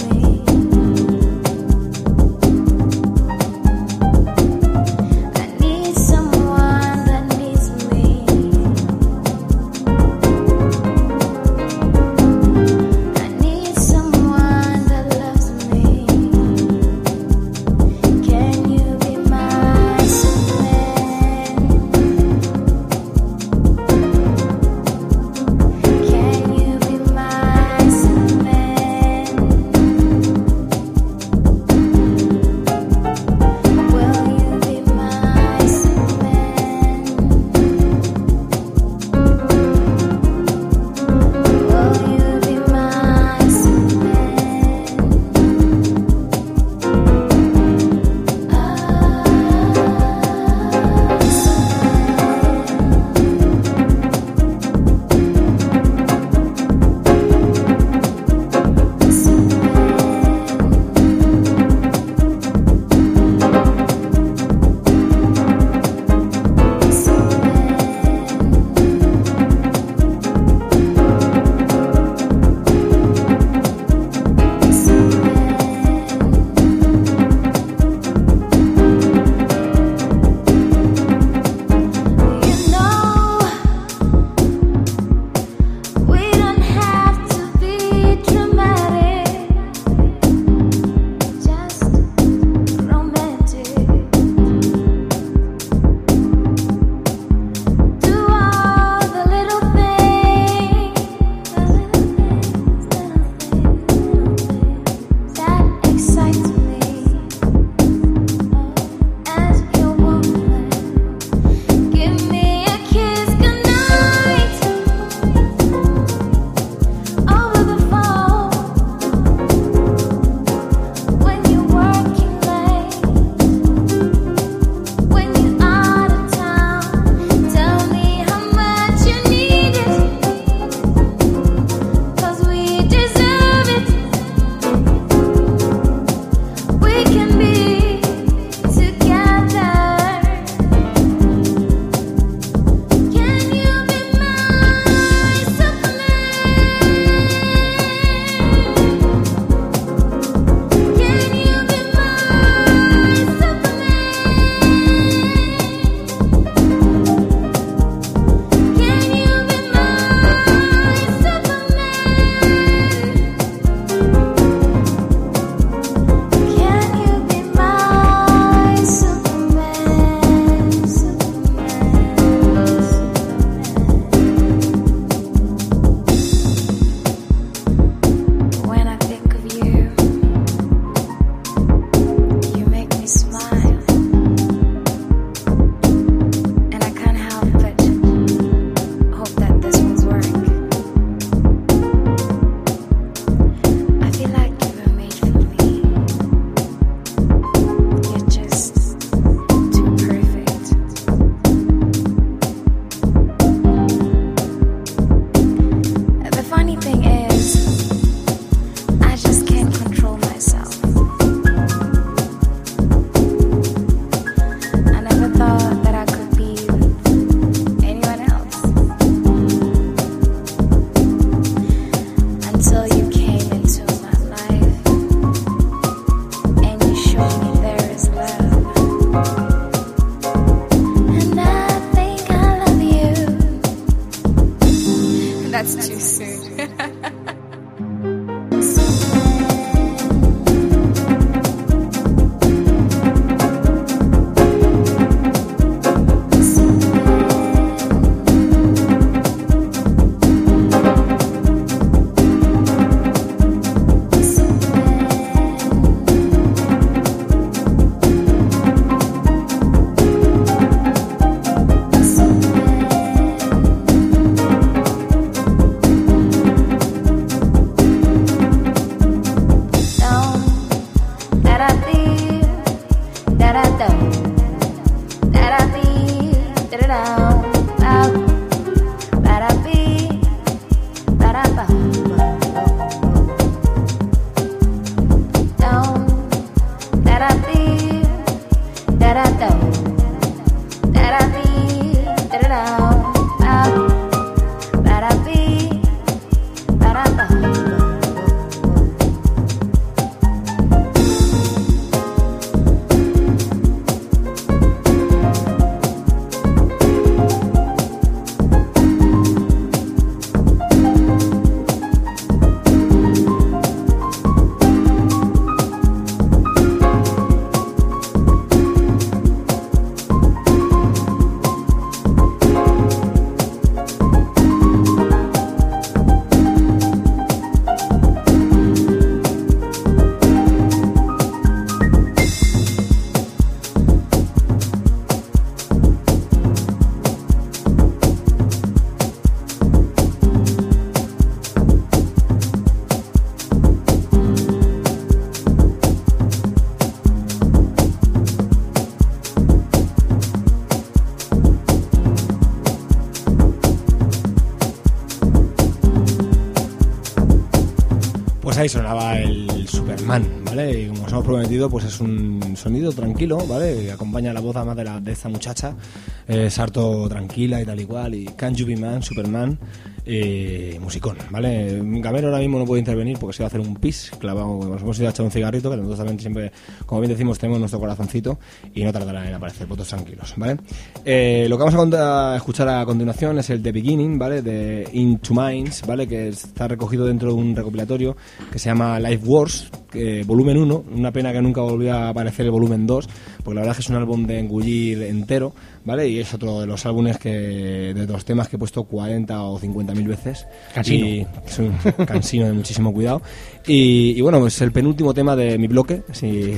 I need That's too soon. Ahí sonaba el Superman, ¿vale? Y como os hemos prometido, pues es un sonido tranquilo, ¿vale? Que acompaña la voz además de esta muchacha, es harto tranquila y tal y cual, y Can't You Be Man, Superman, musicón, ¿vale? Gamero ahora mismo no puede intervenir porque se va a hacer un pis clavado, nos hemos ido a echar un cigarrito, que nosotros también siempre, como bien decimos, tenemos nuestro corazoncito y no tardará en aparecer, votos tranquilos, ¿vale? Lo que vamos a escuchar a continuación es el The Beginning, ¿vale? De Into Minds, ¿vale? Que está recogido dentro de un recopilatorio que se llama Life Wars, volumen 1, una pena que nunca volvió a aparecer el volumen 2, porque la verdad es que es un álbum de engullir entero, ¿vale? Y es otro de los álbumes de los temas que he puesto 40 o 50.000 veces. Cansino. Y es un cansino de muchísimo cuidado. Y bueno, pues el penúltimo tema de mi bloque, si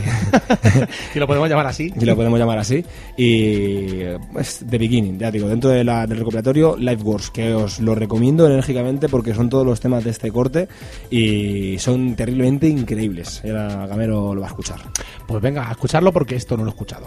lo podemos llamar así. Si lo podemos llamar así. Y es The Beginning, ya digo, dentro del recopilatorio Life Wars, que os lo recomiendo enérgicamente porque son todos los temas de este corte y son terriblemente increíbles. Y ahora Gamero lo va a escuchar. Pues venga, a escucharlo porque esto no lo he escuchado.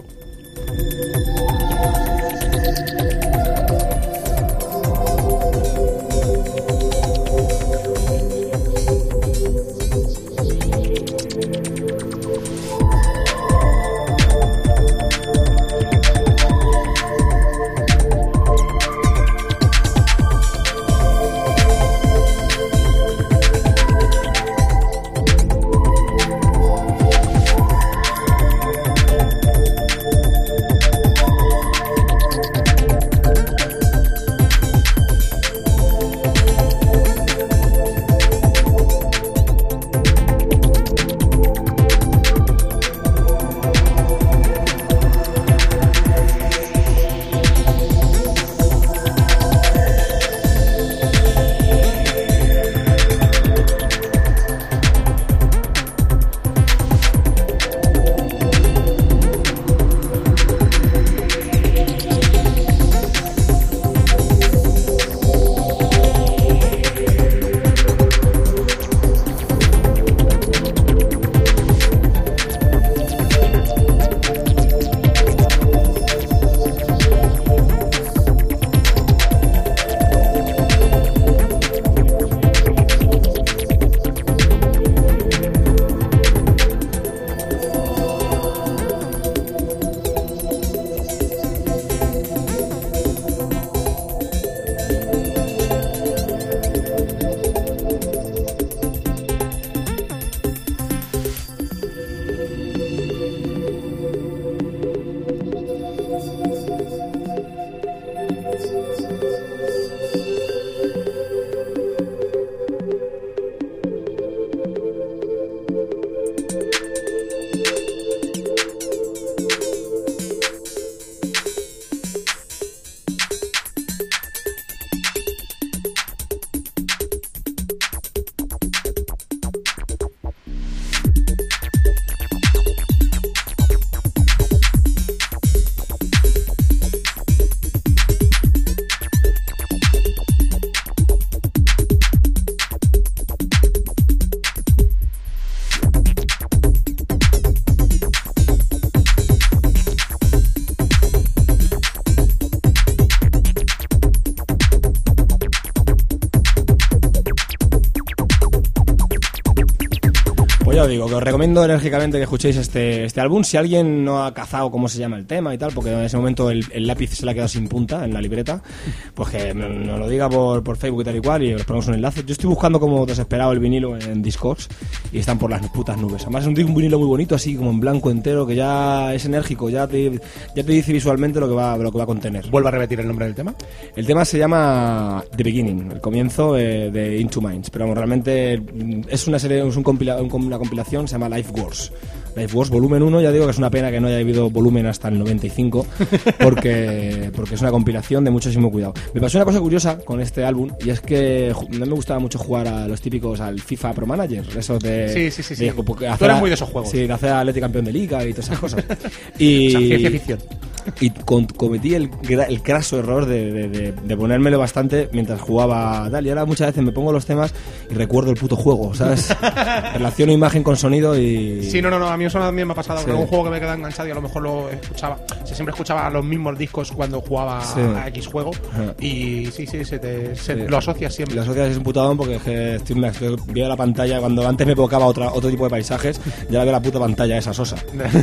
ya os digo, que os recomiendo enérgicamente que escuchéis este álbum. Si alguien no ha cazado cómo se llama el tema y tal, porque en ese momento el lápiz se le ha quedado sin punta en la libreta, pues que nos lo diga por Facebook y tal y cual, y os ponemos un enlace. Yo estoy buscando como desesperado el vinilo en Discogs y están por las putas nubes. Además es un vinilo muy bonito, así como en blanco entero, que ya es enérgico, ya te dice visualmente lo que va a contener. ¿Vuelvo a repetir el nombre del tema? El tema se llama The Beginning, el comienzo de Into Minds, pero vamos, realmente es una serie, es una compilación, se llama Life Wars. Life Wars volumen 1, ya digo que es una pena que no haya habido volumen hasta el 95, porque es una compilación de muchísimo cuidado. Me pasó una cosa curiosa con este álbum, y es que no me gustaba mucho jugar a los típicos, al FIFA Pro Manager, esos de... Sí. Tú eres muy de esos juegos. Sí, de hacer Atleti campeón de Liga y todas esas cosas. Y, o sea, ciencia ficción. Y cometí el craso error de ponérmelo bastante mientras jugaba tal, y ahora muchas veces me pongo los temas y recuerdo el puto juego, ¿sabes? Relaciono imagen con sonido y... Sí, no, a mí eso también me ha pasado, sí. Con un juego que me queda enganchado y a lo mejor lo escuchaba, siempre escuchaba los mismos discos cuando jugaba a X juego. Ajá. Y sí, lo asocias siempre. Lo asocias, es un putadón, porque es que estoy viendo la pantalla, cuando antes me evocaba otro tipo de paisajes, ya la veo la puta pantalla esa sosa.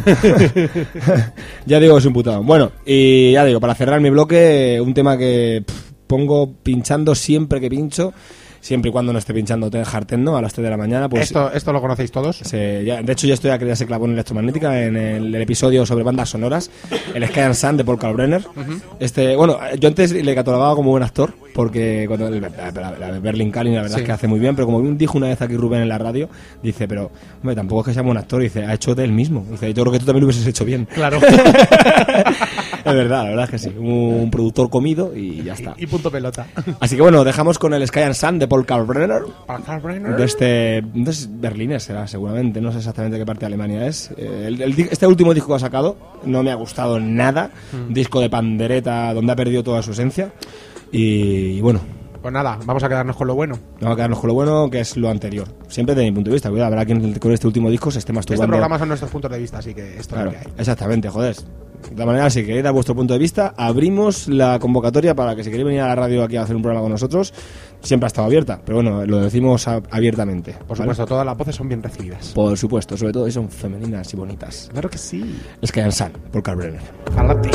Ya digo que es un putadón. Bueno, y ya digo, para cerrar mi bloque, un tema que pongo pinchando siempre que pincho, siempre y cuando no esté pinchando hard techno a las 3 de la mañana. Pues ¿Esto lo conocéis todos? De hecho, ya se clavó en Electromagnética en el episodio sobre bandas sonoras, el Sky and Sun de Paul Kalkbrenner. Bueno, yo antes le catalogaba como buen actor, porque cuando la Berlin Calling la verdad es que hace muy bien, pero como dijo una vez aquí Rubén en la radio, dice, pero hombre, tampoco es que sea buen actor, dice, ha hecho de él mismo. Dice, yo creo que tú también lo hubieses hecho bien. Claro. Es verdad, la verdad es que sí. Un productor comido y ya está. Y punto pelota. Así que bueno, dejamos con el Sky and Sun de Paul Kalkbrenner. De este berlinés será seguramente, no sé exactamente qué parte de Alemania es. Este último disco que ha sacado no me ha gustado nada. Un disco de pandereta donde ha perdido toda su esencia. Y bueno, pues nada, vamos a quedarnos con lo bueno. Vamos a quedarnos con lo bueno, que es lo anterior. Siempre desde mi punto de vista. Cuidado, habrá quien con este último disco se esté masturbando. Este programa son nuestros puntos de vista, así que esto claro, es lo que hay. Exactamente, joder. De todas maneras, si queréis dar vuestro punto de vista, abrimos la convocatoria para que si queréis venir a la radio aquí a hacer un programa con nosotros. Siempre ha estado abierta, pero bueno, lo decimos abiertamente. Por supuesto, todas las voces son bien recibidas. Por supuesto, sobre todo si son femeninas y bonitas. Claro que sí. Sky and Sun, por Kalkbrenner. Adelante.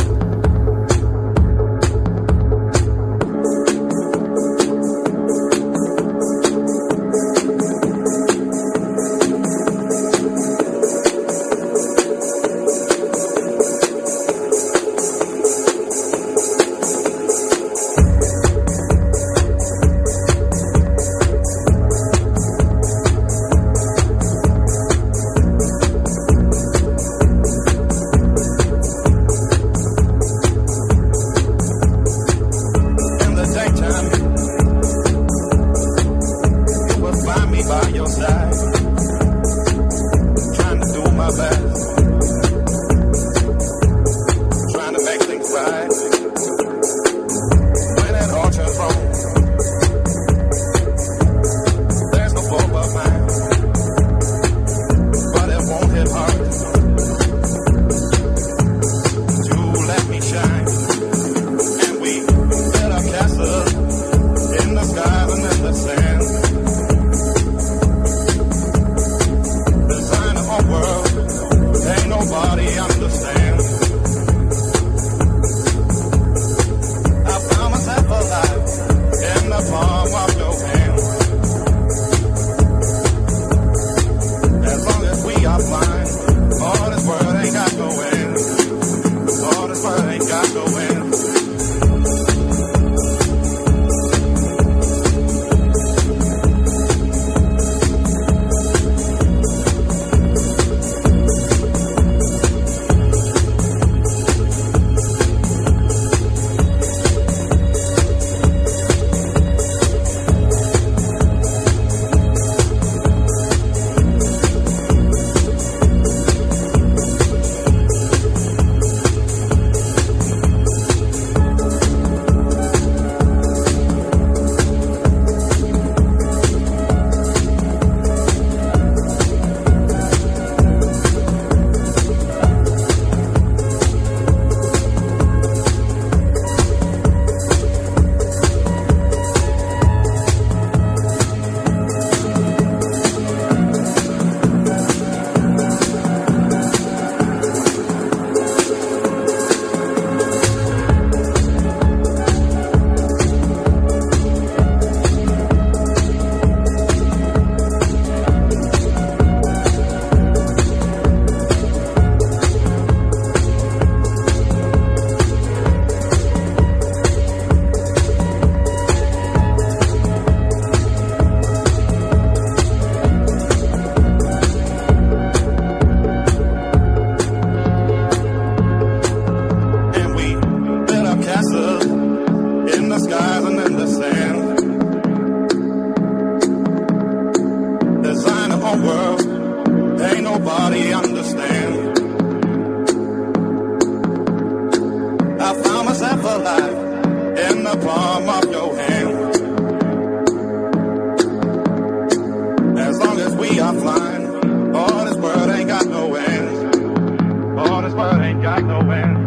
yourself alive in the palm of your hand. As long as we are flying, all this world ain't got no end. All this world ain't got no end.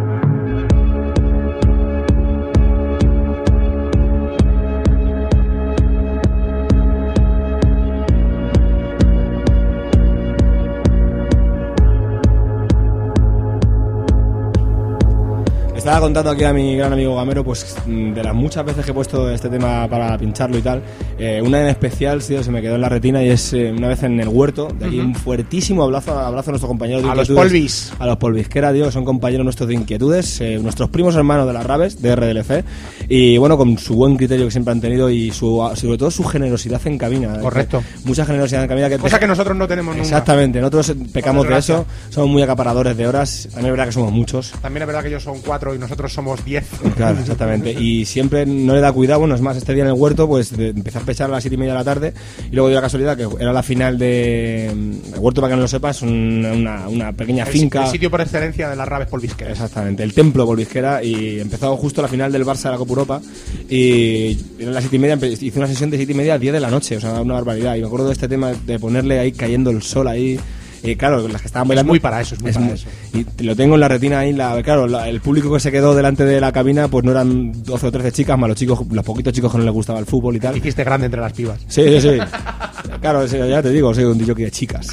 Estaba contando aquí a mi gran amigo Gamero, pues de las muchas veces que he puesto este tema para pincharlo y tal, una en especial, tío, se me quedó en la retina y es una vez en el huerto, de aquí un fuertísimo abrazo a nuestros compañeros de Inquietudes. A los polvisquera, tío, son compañeros nuestros de Inquietudes, nuestros primos hermanos de las Raves, de RDLC, y bueno, con su buen criterio que siempre han tenido y sobre todo su generosidad en cabina. Correcto. Mucha generosidad en cabina. Cosa que nosotros no tenemos nunca. Exactamente, nosotros pecamos de eso, somos muy acaparadores de horas, también es verdad que somos muchos. También es verdad que ellos son 4 y nosotros somos 10. Claro, exactamente. Y siempre no le da cuidado. Bueno, es más, este día en el huerto, pues empecé a pechar a las 7:30 de la tarde. Y luego dio la casualidad que era la final de. El huerto, para que no lo sepas, una pequeña finca. El sitio por excelencia de las Raves polvisqueras. Exactamente, el templo polvisquera. Y empezó justo la final del Barça de la Copa Europa. Y en las 7:30 hice una sesión de 7:30 a 10 de la noche. O sea, una barbaridad. Y me acuerdo de este tema de ponerle ahí cayendo el sol ahí. Claro, las que estaban bailando. Es muy para eso. Y lo tengo en la retina ahí. El público que se quedó delante de la cabina, pues no eran 12 o 13 chicas, más los poquitos chicos que no les gustaba el fútbol y tal. Hiciste grande entre las pibas. Sí. Claro, ya te digo, soy un DJ de chicas.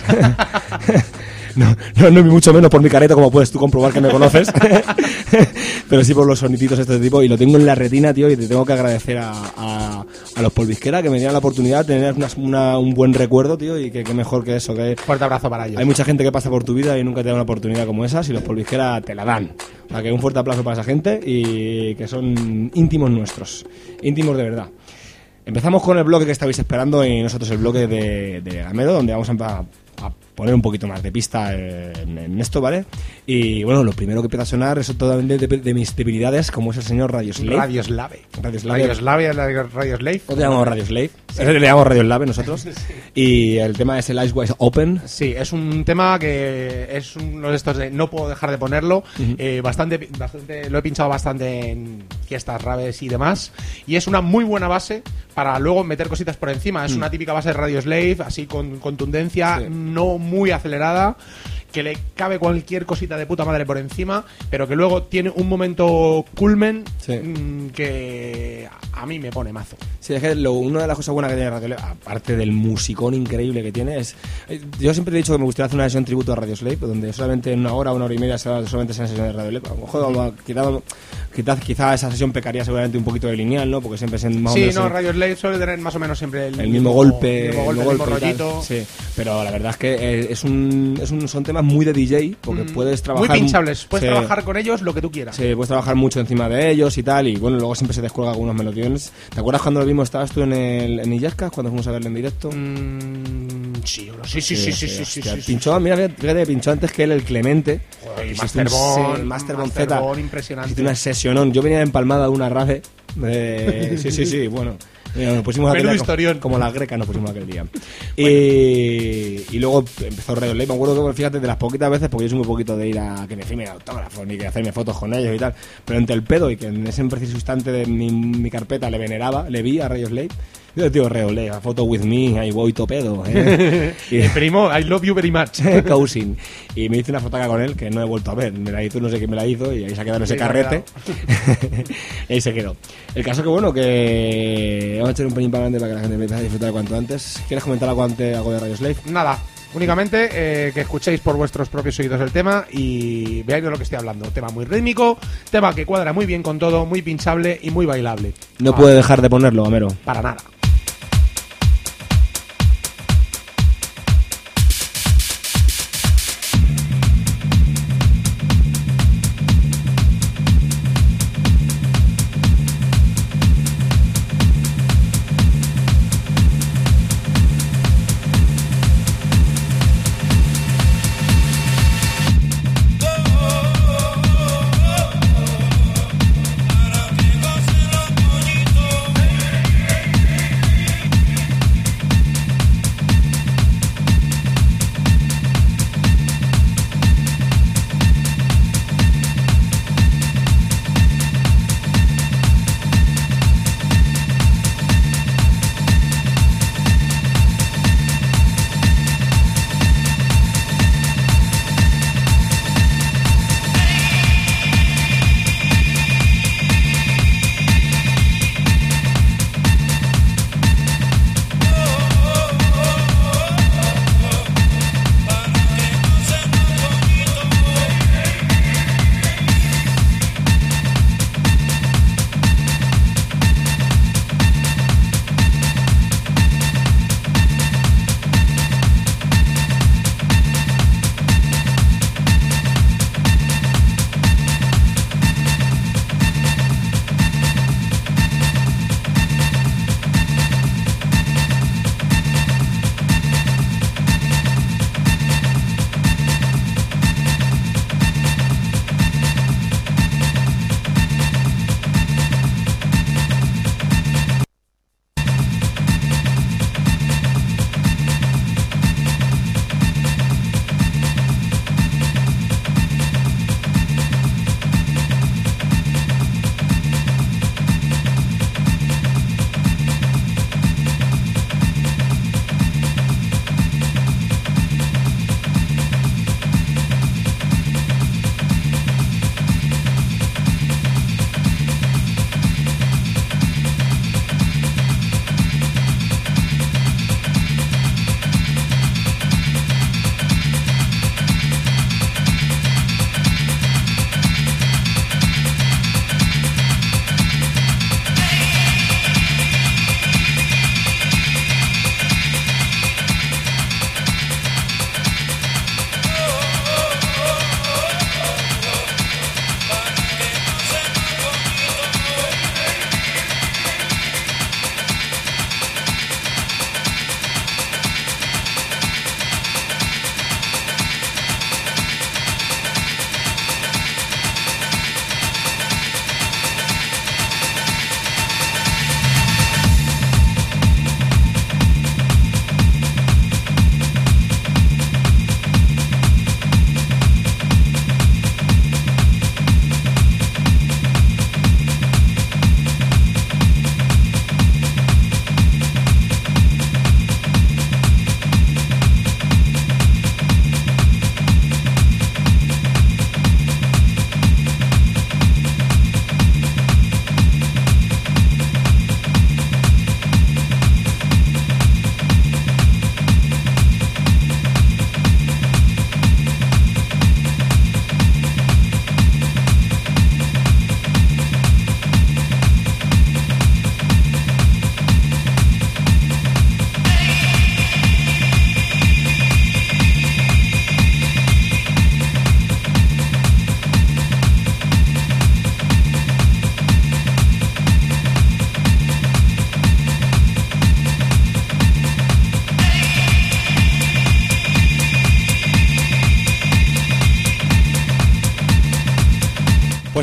No, mucho menos por mi careta, como puedes tú comprobar que me conoces. Pero sí por los soniditos de este tipo. Y lo tengo en la retina, tío, y te tengo que agradecer a los polvisquera que me dieron la oportunidad de tener un buen recuerdo, tío, y que mejor que eso. Fuerte abrazo para ellos. Hay mucha gente que pasa por tu vida y nunca te da una oportunidad como esa, si los polvisquera te la dan. O sea, que un fuerte aplauso para esa gente y que son íntimos nuestros. Íntimos de verdad. Empezamos con el bloque que estabais esperando y nosotros el bloque de Gamero, donde vamos a poner un poquito más de pista en esto, ¿vale? Y bueno, lo primero que empieza a sonar es totalmente de mis debilidades, como es el señor Radioslave. Radioslave es la Radioslave. O te llamamos Radioslave. Le llamamos Radioslave nosotros. Sí. Y el tema es el Eyes Wide Open. Sí, es un tema que es uno de estos de no puedo dejar de ponerlo. Bastante, lo he pinchado bastante en fiestas, raves y demás. Y es una muy buena base para luego meter cositas por encima. Es una típica base de Radioslave, así con contundencia, no muy acelerada, que le cabe cualquier cosita de puta madre por encima, pero que luego tiene un momento culmen que a mí me pone mazo. Sí, es que una de las cosas buenas que tiene Radioslave, aparte del musicón increíble que tiene, es... Yo siempre he dicho que me gustaría hacer una sesión tributo a Radioslave, donde solamente en una hora y media solamente sea una sesión de Radioslave. Quizá esa sesión pecaría seguramente un poquito de lineal, ¿no? Porque siempre es más o menos... Radioslave suele tener más o menos siempre el mismo golpe, el mismo rollito. Sí, pero la verdad es que son temas muy de DJ, porque puedes trabajar... Muy pinchables, puedes trabajar con ellos lo que tú quieras. Sí, puedes trabajar mucho encima de ellos y tal, y bueno, luego siempre se descuelga algunos melodiones. ¿Te acuerdas cuando lo vimos? ¿Estabas tú en Illescas cuando fuimos a verlo en directo? Sí. Pinchó, mira, fíjate, pinchó antes que él el Clemente. Joder, Masterbone Z. Impresionante. Hizo una sesionón. Yo venía empalmada de una rave. Sí, bueno. Nos pusimos como las grecas nos pusimos aquel día. Y luego empezó Radioslave. Me acuerdo que, fíjate, de las poquitas veces, porque yo soy muy poquito de ir a que me firmen autógrafos ni que hacerme fotos con ellos y tal, pero entre el pedo y que en ese preciso instante de mi carpeta le vi a Radioslave. Yo digo, Radioslave, a photo with me, ahí voy topedo. Primo, I love you very much. Cousin. Y me hice una fotaca con él que no he vuelto a ver. Me la hizo, no sé quién me la hizo, y ahí se ha quedado en ese carrete. Y ahí se quedó. El caso que, bueno, que vamos a echar un pelín para adelante para que la gente empiece a disfrutar cuanto antes. ¿Quieres comentar algo de Radioslave? Nada. Únicamente que escuchéis por vuestros propios oídos el tema y veáis de lo que estoy hablando. Tema muy rítmico, tema que cuadra muy bien con todo, muy pinchable y muy bailable. No puede dejar de ponerlo, Gamero. Para nada.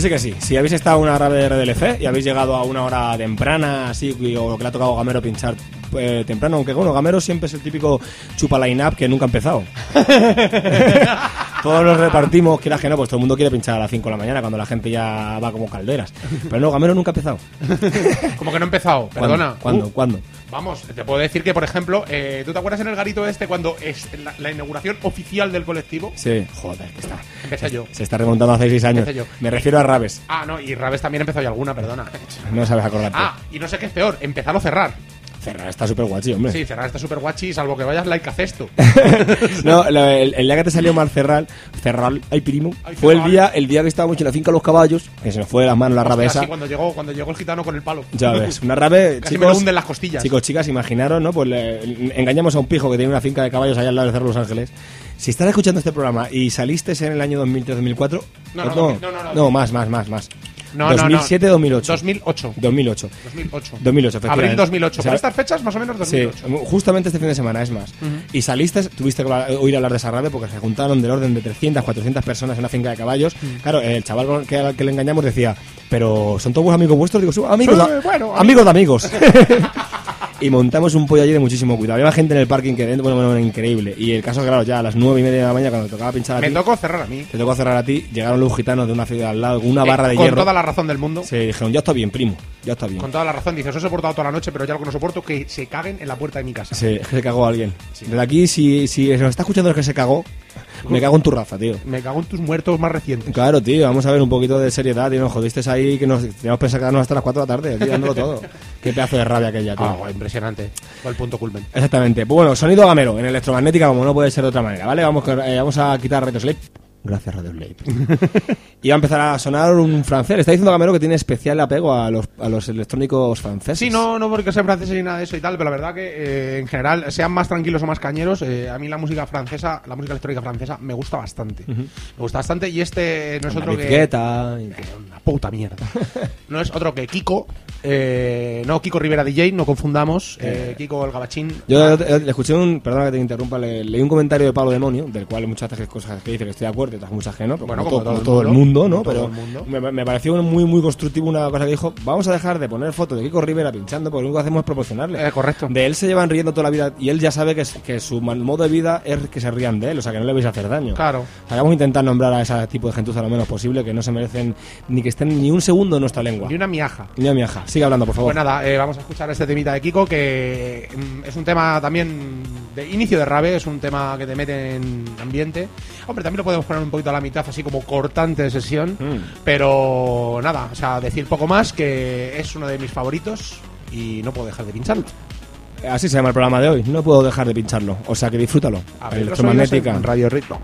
Pues sí que sí. Si habéis estado en una rave de RDLC y habéis llegado a una hora temprana, así, o que le ha tocado a Gamero pinchar temprano, aunque bueno, Gamero siempre es el típico chupa line-up que nunca ha empezado. Todos nos repartimos, quieras que no, pues todo el mundo quiere pinchar a las 5 de la mañana cuando la gente ya va como calderas. Pero no, Gamero nunca ha empezado. ¿Cómo que no ha empezado? Perdona. ¿Cuándo? Vamos, te puedo decir que, por ejemplo, ¿tú te acuerdas en el garito este cuando es la inauguración oficial del colectivo? Sí, joder, que está. Empecé yo. Se está remontando hace 6 años. Empecé yo. Me refiero a Rabes. Ah, no, y Rabes también empezó ya alguna, perdona. No sabes acordarte. Ah, y no sé qué es peor, empezar o cerrar. Cerrar está súper guachi, hombre. Sí, cerrar está súper guachi, salvo que vayas like a cesto. No, el día que te salió mal cerrar, ay primo, Ay, fue cerrar. el día que estábamos en la finca Los Caballos, que se nos fue de las manos la rave esa. Sí, cuando llegó el gitano con el palo. Ya ves, una rave, Casi chicos, me lo hunden las costillas. Chicos, chicas, imaginaros, ¿no? Pues engañamos a un pijo que tiene una finca de caballos allá al lado de Cerro Los Ángeles. Si estás escuchando este programa y saliste en el año 2003-2004... No, más. No, 2007, 2008. 2008. 2008. 2008. efectivamente. Abril 2008. O sea, Por estas fechas, más o menos 2008. Sí, justamente este fin de semana, es más. Y saliste, tuviste que oír hablar de esa rave porque se juntaron del orden de 300, 400 personas en una finca de caballos. Claro, el chaval al que le engañamos decía, pero ¿son todos amigos vuestros? Digo, sí, amigos, bueno, amigos de amigos. Y montamos un pollo allí de muchísimo cuidado. Había gente en el parking que dentro, bueno, increíble. Y el caso, claro, ya a las 9:30 de la mañana, cuando tocaba pinchar a ti, Me tocó cerrar a mí. te tocó cerrar a ti, llegaron los gitanos de una ciudad al lado, con una barra de con hierro. toda la razón del mundo. Se dijeron, ya está bien, primo, ya está bien. Con toda la razón. Dices, os he soportado toda la noche, pero ya lo que no soporto que se caguen en la puerta de mi casa. Sí, es que se cagó alguien. Desde aquí, si se nos está escuchando el que se cagó, me cago en tu raza, tío. Me cago en tus muertos más recientes. Claro, tío, vamos a ver un poquito de seriedad, tío. Nos jodiste ahí que nos teníamos pensado quedarnos hasta las 4 de la tarde, aquí dándolo todo. Qué pedazo de rabia aquella, tío. Impresionante. Fue el punto culmen. Exactamente. Pues bueno, sonido gamero en electromagnética, como no puede ser de otra manera, ¿vale? Vamos a quitar Radio Sleep. Gracias, Radio Sleep. Y va a empezar a sonar un francés. Está diciendo Gamero que tiene especial apego a los electrónicos franceses. Sí, no porque sean franceses ni nada de eso y tal, pero la verdad que en general, sean más tranquilos o más cañeros, a mí la música electrónica francesa me gusta bastante. Me gusta bastante y este no es otro que... Guetta, Una puta mierda. No es otro que Kiko. No, Kiko Rivera DJ, no confundamos. Kiko el Gabachín. Yo le escuché perdona que te interrumpa, leí un comentario de Pablo Demonio, del cual hay muchas cosas que dice que estoy de acuerdo, otras muchas que no, pero Bueno, como como todo el mundo, ¿no? como todo Pero el mundo. me pareció muy muy constructivo una cosa que dijo, vamos a dejar de poner fotos de Kiko Rivera pinchando, porque lo único que hacemos es proporcionarle. Correcto. De él se llevan riendo toda la vida y él ya sabe que su modo de vida es que se rían de él, o sea, que no le vais a hacer daño. Claro. O sea, vamos a intentar nombrar a ese tipo de gentuza lo menos posible, que no se merecen ni que estén ni un segundo en nuestra lengua. Ni una miaja. Ni una miaja. Sigue hablando, por favor. Pues nada, vamos a escuchar este temita de Kiko, que es un tema también de inicio de rave, es un tema que te mete en ambiente. Hombre, también lo podemos poner un poquito a la mitad, así como cortante de sesión, pero nada, o sea, decir poco más, que es uno de mis favoritos y no puedo dejar de pincharlo. Así se llama el programa de hoy, no puedo dejar de pincharlo, o sea que disfrútalo. A ver, Electromagnética. en Radio Ritmo.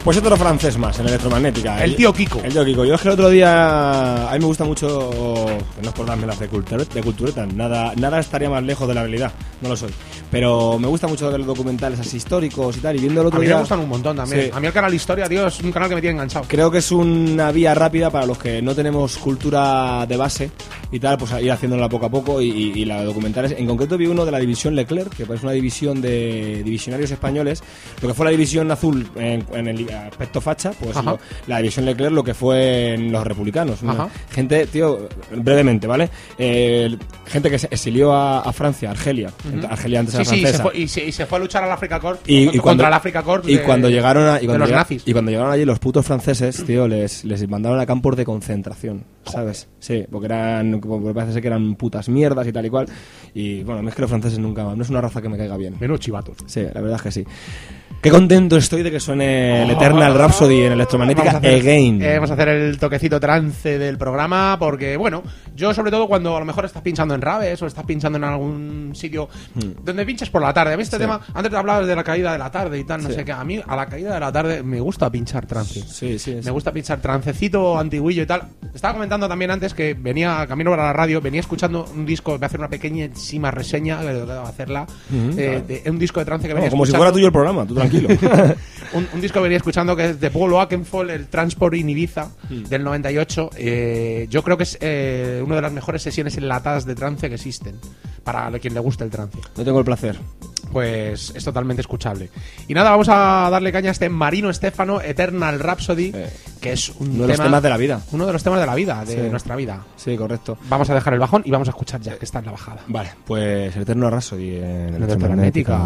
Pues otro francés más en Electromagnética. El tío Kiko. El tío Kiko. Yo es que el otro día, a mí me gusta mucho, no es por darme las de cultureta, nada estaría más lejos de la realidad, no lo soy. Pero me gusta mucho ver los documentales así históricos y tal, y viendo el otro A mí día... me gustan un montón también. Sí. A mí el canal Historia, tío, es un canal que me tiene enganchado. Creo que es una vía rápida para los que no tenemos cultura de base y tal, pues ir haciéndola poco a poco y la documentales. En concreto vi uno de la división Leclerc, que es una división de divisionarios españoles, lo que fue la división azul en el aspecto facha, pues la división Leclerc lo que fue en los republicanos. Gente, tío, brevemente, ¿vale? Gente que se exilió a Francia, Argelia. Argelia antes era francesa. Y se fue a luchar al Africa Corps contra el Africa Corps cuando llegaron los nazis. Y cuando llegaron allí los putos franceses, tío, les mandaron a campos de concentración, ¿sabes? Sí, porque parece ser que eran putas mierdas y tal y cual. Y bueno, es que los franceses nunca, no es una raza que me caiga bien. Menos chivatos. Sí, la verdad es que sí. Qué contento estoy de que suene el Eternal Rhapsody en Electromagnética Again. Vamos a hacer el toquecito trance del programa porque, bueno, yo sobre todo cuando a lo mejor estás pinchando en Raves o estás pinchando en algún sitio donde pinches por la tarde. A mí este tema, antes te hablabas de la caída de la tarde y tal, no sé qué. A mí a la caída de la tarde me gusta pinchar trance. Me gusta pinchar trancecito, antiguillo y tal. Estaba comentando también antes que venía camino para la radio, venía escuchando un disco, voy a hacer una pequeñísima reseña, debo hacerla, de un disco de trance que venía como escuchando. Si fuera tuyo el programa, tú tranquilo. un disco que venía escuchando que es de Paul Oakenfold, el Transport in Ibiza del 98. Yo creo que es una de las mejores sesiones enlatadas de trance que existen para quien le guste el trance. No tengo el placer. Pues es totalmente escuchable. Y nada, vamos a darle caña a este Marino Stefano, Eternal Rhapsody, que es uno de los temas de la vida. Uno de los temas de la vida, de nuestra vida. Sí, correcto. Vamos a dejar el bajón y vamos a escuchar ya que está en la bajada. Vale, pues el Eternal Rhapsody en Electromagnética.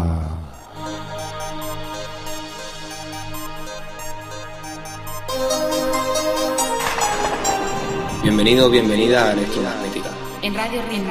Bienvenido, bienvenida a Electromagnética. En Radio Ritmo.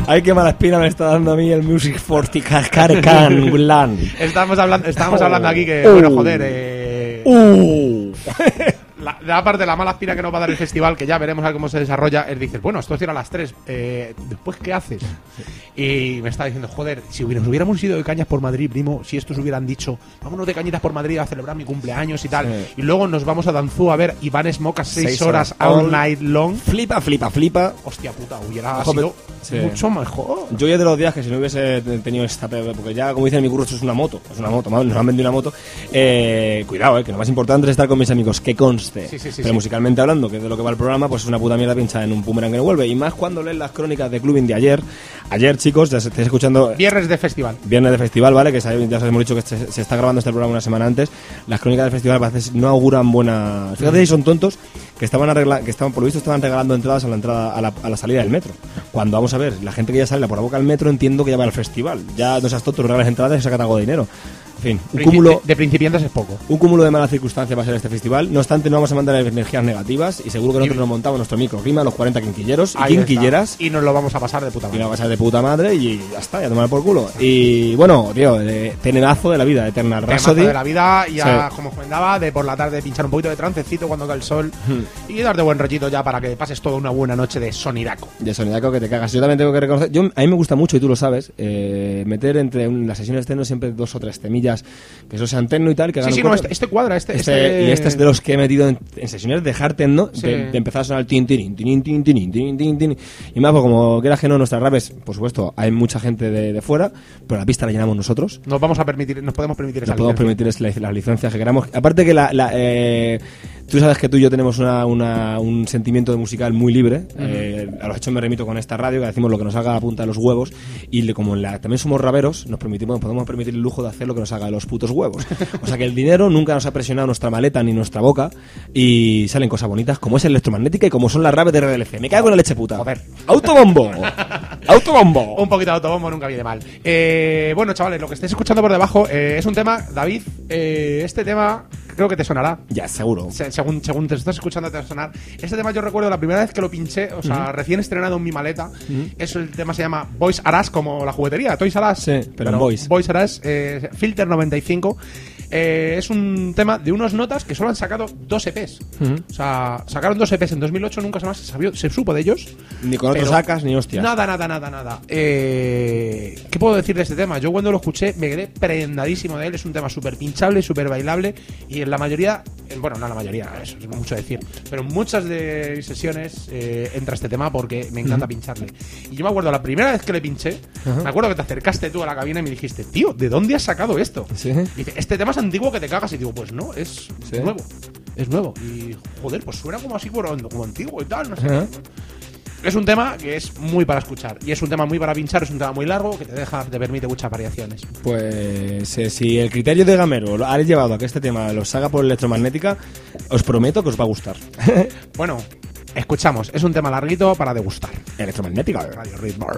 Ay, qué mala espina me está dando a mí el Music Forticarcan. Estábamos hablando aquí que, bueno, joder, aparte de la mala espina que nos va a dar el festival, que ya veremos a ver cómo se desarrolla, él dice, bueno, esto cierra a las 3, después ¿qué haces? Y me está diciendo, joder, si nos hubiéramos ido de cañas por Madrid, primo, si estos hubieran dicho, vámonos de cañitas por Madrid a celebrar mi cumpleaños y tal, y luego nos vamos a Danzú a ver Iván Smoke a 6 horas all night long. Flipa. Hostia puta, hubiera sido mucho mejor. Yo ya de los días que si no hubiese tenido esta, porque ya como dicen en mi curso, esto es una moto, nos han vendido una moto. Cuidado, que lo más importante es estar con mis amigos, que conste. Pero musicalmente hablando, que es de lo que va el programa, pues es una puta mierda pinchada en un boomerang que no vuelve. Y más cuando lees las crónicas de Clubbing de ayer. Ayer, chicos, ya se estáis escuchando. Viernes de festival, ¿vale? Que ya os hemos dicho que se está grabando este programa una semana antes. Las crónicas del festival a veces no auguran buena. Fíjate si son tontos, que por lo visto estaban regalando entradas a la entrada a la salida del metro. Cuando vamos a ver, la gente que ya sale por la boca del metro, entiendo que ya va al festival. Ya no seas tonto, regalas entradas y sacas algo de dinero. En fin, un cúmulo de principiantes es poco. Un cúmulo de malas circunstancias va a ser este festival. No obstante, no vamos a mandar energías negativas y seguro que nosotros nos montamos nuestro microclima, los 40 quinquilleros y quinquilleras. Y nos lo vamos a pasar de puta madre. Y nos vamos a pasar de puta madre y ya está, ya tomar por culo. Y bueno, tío, tenenazo de la vida, Eternal Rhapsody. De la vida, ya como comentaba, de por la tarde pinchar un poquito de trancecito cuando cae el sol y darte buen rollito ya para que pases toda una buena noche de sonidaco. De sonidaco que te cagas. Yo también tengo que reconocer, a mí me gusta mucho, y tú lo sabes, meter entre las sesiones techno siempre 2 o 3 temillas que eso sean techno y tal. Que este cuadra, Y este es de los que he metido en sesiones de hard techno, de empezar a sonar el tin, tin, tin, tin, tin, tin, tin, tin. Y más, pues como quieras que no, nuestras rapes, por supuesto, hay mucha gente de fuera, pero la pista la llenamos nosotros. Nos podemos permitir las licencias que queramos. Aparte que tú sabes que tú y yo tenemos un sentimiento de musical muy libre. A los hechos me remito con esta radio, que decimos lo que nos haga a punta de los huevos. Y como también somos raperos, podemos permitir el lujo de hacer lo que nos haga de los putos huevos. O sea que el dinero nunca nos ha presionado nuestra maleta ni nuestra boca. Y salen cosas bonitas como es Electromagnética y como son las rapes de RDLC. Me cago en la leche puta. Joder. ¡Autobombo! ¡Autobombo! Un poquito de autobombo nunca viene mal. Bueno, chavales, lo que estáis escuchando por debajo es un tema, David. Este tema creo que te sonará. Ya, seguro. Según te estás escuchando te va a sonar. Este tema yo recuerdo la primera vez que lo pinché, o sea, recién estrenado en mi maleta. El tema se llama Boys R Us, como la juguetería, Toys R Us. Sí, pero en Boys. Boys R Us, Filter 95. Es un tema de unos notas que solo han sacado 2 EPs. O sea, sacaron 2 EPs en 2008, nunca más se supo de ellos. Ni con otros sacas, ni hostias. Nada. ¿Qué puedo decir de este tema? Yo cuando lo escuché me quedé prendadísimo de él. Es un tema súper pinchable, súper bailable. Y en la mayoría, bueno, no en la mayoría, eso es mucho decir, pero en muchas de sesiones entra este tema porque me encanta pincharle. Y yo me acuerdo, la primera vez que le pinché, me acuerdo que te acercaste tú a la cabina y me dijiste, tío, ¿de dónde has sacado esto? ¿Sí? Y dice, este tema es antiguo que te cagas. Y digo, pues no, es nuevo. Es nuevo. Y joder, pues suena como así, como antiguo y tal, no sé. Es un tema que es muy para escuchar. Y es un tema muy para pinchar, es un tema muy largo que te permite muchas variaciones. Pues si el criterio de Gamero lo ha llevado a que este tema los haga por Electromagnética, os prometo que os va a gustar. Bueno, escuchamos. Es un tema larguito para degustar. Electromagnética. Radio Ritmo.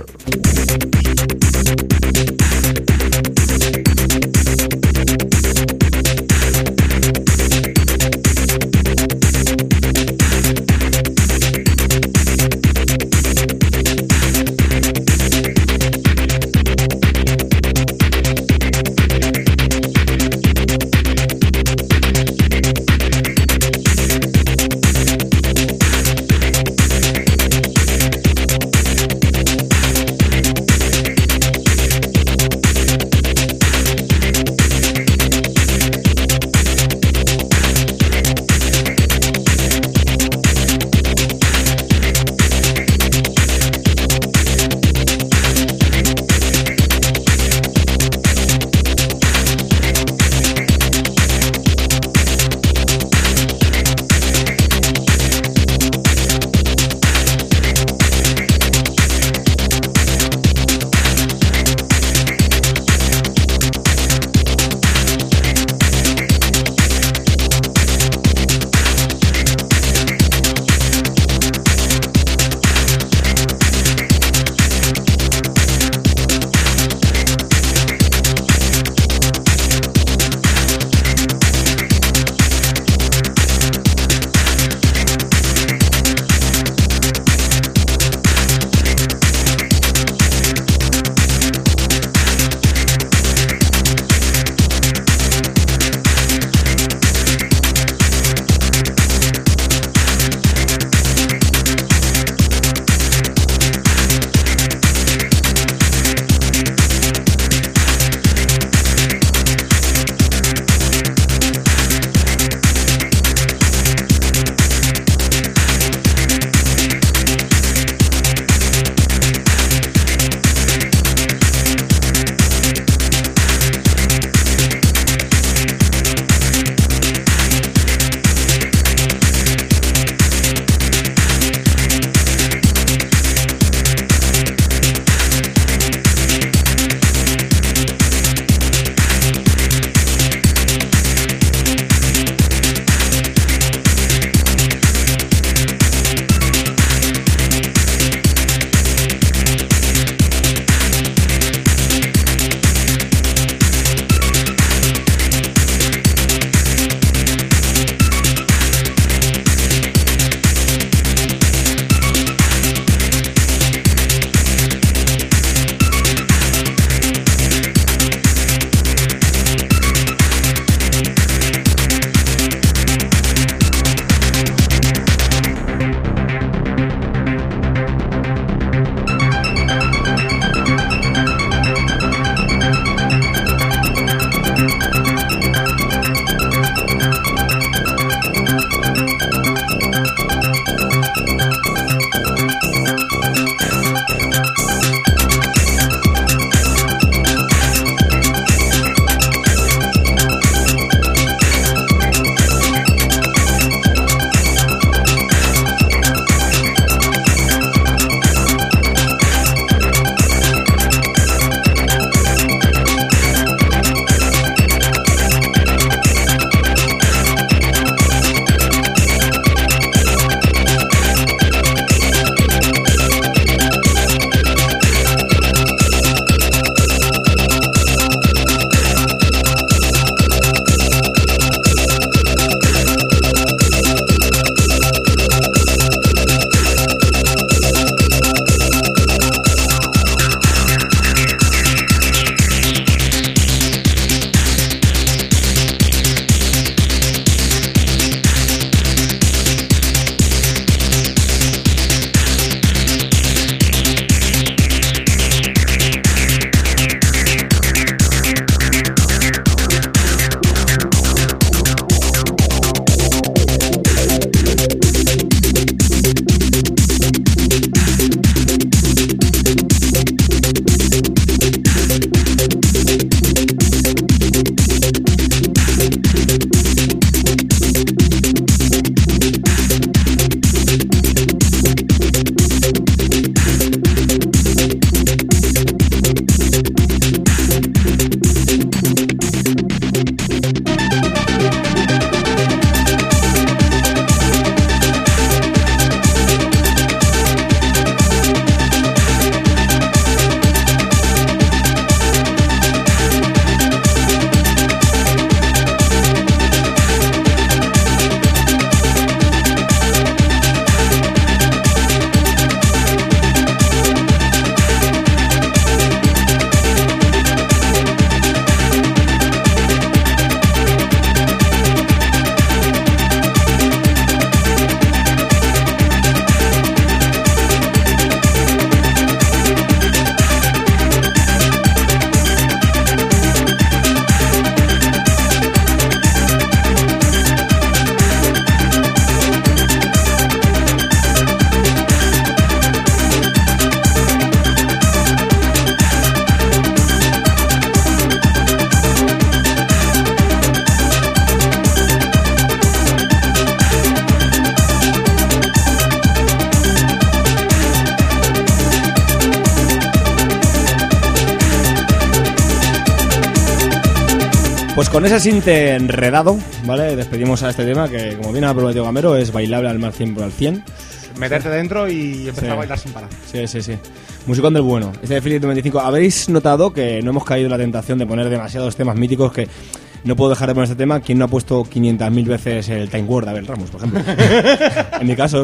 Pues con ese sinte enredado, ¿vale? Despedimos a este tema que, como bien ha prometido Gamero, es bailable al 100%. Meterte dentro y empezar Sí. a bailar sin parar. Sí. Musicón del bueno. Este de Philip 25. ¿Habéis notado que no hemos caído en la tentación de poner demasiados temas míticos que... No puedo dejar de poner este tema. ¿Quién no ha puesto 500.000 veces el Time War de Abel Ramos, por ejemplo? en mi caso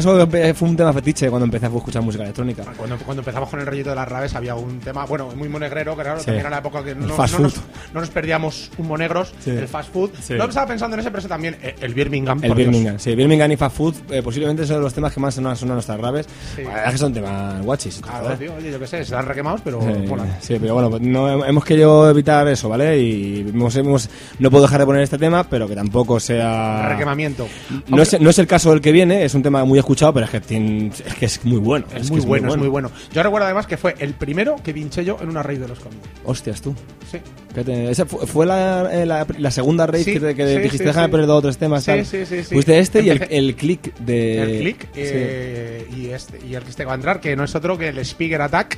fue un tema fetiche cuando empecé a escuchar música electrónica. Cuando empezamos con el rollito de las raves había un tema, bueno, muy monegrero, que claro, Sí. también era la época que El no fast nos, food. no nos perdíamos un monegros, Sí. el fast food. Sí. No estaba pensando en ese, pero ese también, el Birmingham. El por Dios. Birmingham, sí, Birmingham y Fast Food posiblemente son los temas que más sonan nuestras raves. Sí. La verdad es que son temas guachis. Claro, joder. tío, oye, yo qué sé, se dan requemados, pero Sí, bueno. sí, pero bueno, pues no, hemos querido evitar eso, ¿vale? Y no puedo dejar de poner este tema, pero que tampoco sea... Requemamiento. No es el caso del que viene, es un tema muy escuchado, pero es que es muy bueno. Es muy bueno. Yo recuerdo además que fue el primero que pinché yo en una raid de los cómics. Hostias, tú. Sí. Esa fue la segunda raid Sí, que sí, dijiste, sí, déjame sí. poner 2 o 3 temas. Sí, tal. sí. Fuiste este y Empecé- el click de... El click Sí. y el que este va a entrar, que no es otro que el Speaker Attack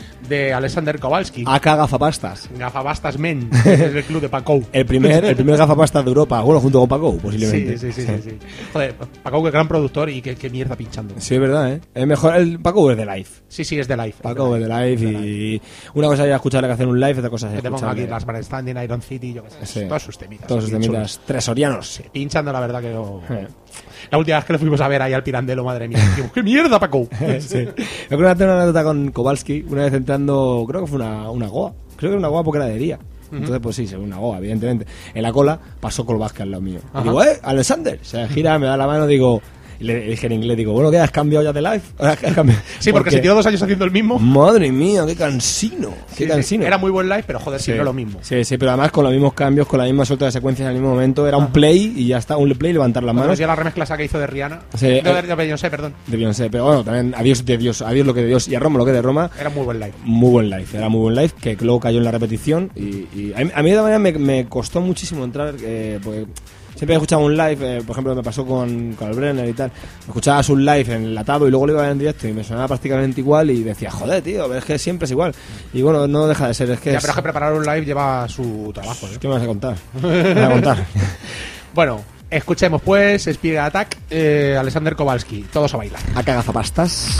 de Alexander Kowalski. AK Gafapastas. Gafabastas Men, es el club de Paco. El primer gafapastas de Europa, bueno, junto con Paco, posiblemente. Sí. Joder, Paco, que gran productor y qué mierda pinchando. Sí, es verdad, ¿eh? Es mejor el Paco es de live. Sí, es de live. Paco es de live y una cosa es escucharle que hacer un live, otra cosa es Que te pongo escucharle. aquí las Van Standing, Iron City, yo qué sé. Sí. Todos sus temitas. Todos sus bien temitas chulos. tresorianos. Pinchando, la verdad que yo... Eh. La última vez que lo fuimos a ver ahí al Pirandelo, madre mía. Digo, ¡qué mierda, Paco! Sí. Yo creo que tengo una anécdota con Kowalski, una vez entrando, creo que fue una goa. Creo que era una goa porque era de día. Entonces, pues sí, según una goa, evidentemente. En la cola pasó Kolbaski al lado mío. Y Ajá. digo, Alexander. Se gira, me da la mano, digo... Y le dije en inglés, digo, bueno, ¿qué has cambiado ya de live? ¿Has cambiado? Sí, porque se tiró 2 años haciendo el mismo. Madre mía, qué cansino. Qué Sí, cansino. Era muy buen live, pero joder, sí, no lo mismo. Sí, pero además con los mismos cambios, con la misma suelta de secuencias en el mismo momento. Era un play y ya está, un play, levantar las Bueno, manos. ya la remezcla esa que hizo de Rihanna. Sí, de Beyoncé, perdón. De Beyoncé, pero bueno, también adiós de Dios, adiós lo que de Dios y a Roma lo que de Roma. Era muy buen live. Muy buen live, era muy buen live, que luego cayó en la repetición y a mí de manera me costó muchísimo entrar, porque siempre he escuchado un live, por ejemplo me pasó con el Brenner y tal, escuchabas un live enlatado y luego lo iba a ver en directo y me sonaba prácticamente igual y decía, joder tío, pero es que siempre es igual. Y bueno, no deja de ser, es que Ya, es... pero es que preparar un live lleva su trabajo, ¿eh? ¿Qué me vas a contar? ¿Qué me vas a contar? Bueno, escuchemos pues Speed Attack, Alexander Kowalski. Todos a bailar. A cagazapastas.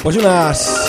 Pues unas...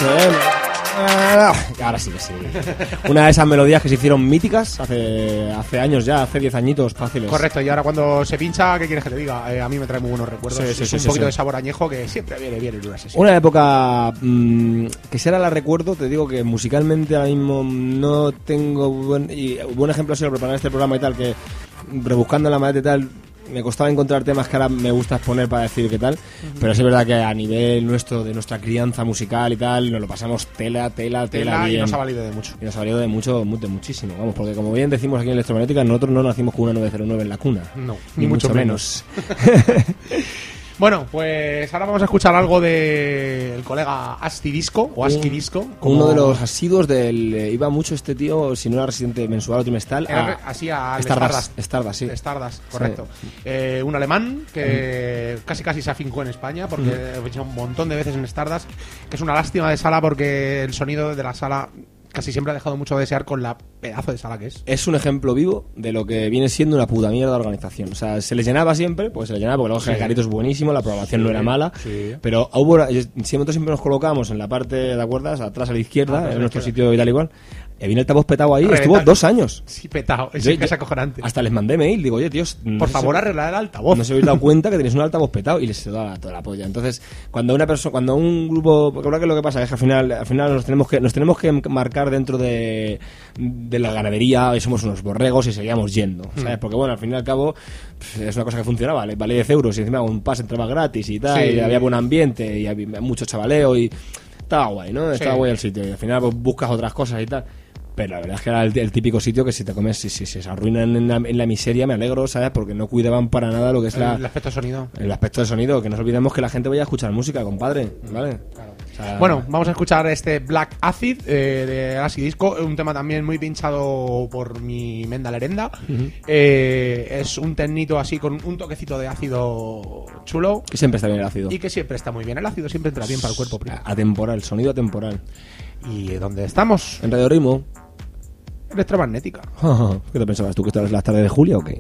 ahora sí que sí. Una de esas melodías que se hicieron míticas hace años ya, hace 10 añitos fáciles. Correcto, y ahora cuando se pincha, ¿qué quieres que te diga? A mí me trae muy buenos recuerdos. Sí, es un poquito de sabor añejo que siempre viene bien en una sesión. Una época que si ahora la recuerdo, te digo que musicalmente ahora mismo no tengo buen ejemplo ha sido preparar este programa y tal, que rebuscando la maleta y tal me costaba encontrar temas que ahora me gusta exponer para decir qué tal, pero sí es verdad que a nivel nuestro, de nuestra crianza musical y tal, nos lo pasamos tela bien. Y nos ha valido de mucho. Y nos ha valido de muchísimo, vamos, porque como bien decimos aquí en Electromagnética, nosotros no nacimos con una 909 en la cuna. No, ni mucho menos. Bueno, pues ahora vamos a escuchar algo del colega Asti Disco, o Aski Disco. Uno de los asiduos iba mucho este tío, si no era residente mensual o trimestral, así a Stardust, sí. Stardust, correcto. Sí. Un alemán que casi se afincó en España, porque he hecho un montón de veces en Stardust, que es una lástima de sala porque el sonido de la sala casi siempre ha dejado mucho a desear con la pedazo de sala que es. Es un ejemplo vivo de lo que viene siendo una puta mierda de organización. O sea, se les llenaba siempre, pues se les llenaba porque luego el carrito es buenísimo, la programación no era mala, pero nosotros siempre nos colocábamos en la parte, ¿de acuerdo? Atrás a la izquierda, en nuestro sitio y tal igual. Vino el altavoz petado ahí, estuvo 2 años. Sí, petado, es que es acojonante. Hasta les mandé mail, digo, oye, tíos, por favor, arreglar el altavoz. No se habéis dado cuenta que tenéis un altavoz petado y les se da toda la polla. Entonces, cuando un grupo, porque creo que lo que pasa es que al final nos tenemos que marcar dentro de la ganadería y somos unos borregos y seguíamos yendo, ¿sabes? Porque bueno, al fin y al cabo es una cosa que funcionaba, vale 10 euros y encima un pase entraba gratis y tal, y había buen ambiente y había mucho chavaleo y estaba guay, ¿no? Estaba guay el sitio y al final pues, buscas otras cosas y tal. Pero la verdad es que era el típico sitio que si te comes, si se arruinan en la miseria, me alegro, ¿sabes? Porque no cuidaban para nada lo que es el aspecto de sonido. El aspecto de sonido, que no nos olvidemos que la gente vaya a escuchar música, compadre, ¿vale? Claro. O sea, bueno, vamos a escuchar este Black Acid de Aski Disco, un tema también muy pinchado por mi Menda Lerenda. Es un tecnito así con un toquecito de ácido chulo. Que siempre está bien el ácido. Y que siempre está muy bien. El ácido siempre entra bien para el cuerpo. Atemporal, sonido atemporal. ¿Y dónde estamos? En Radio Ritmo. Electromagnética. ¿Qué te pensabas tú? ¿Que esto es las tardes de Julia o qué?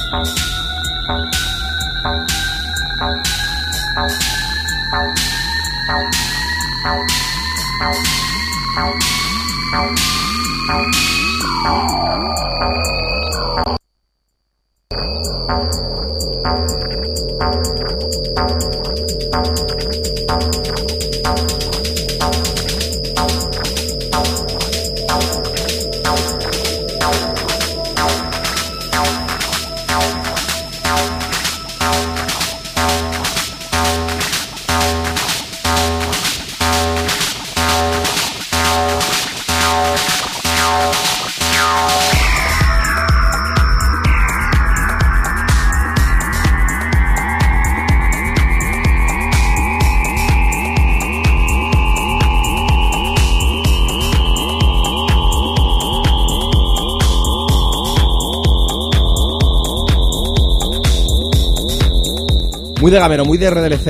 Muy de gamero, muy de RDLC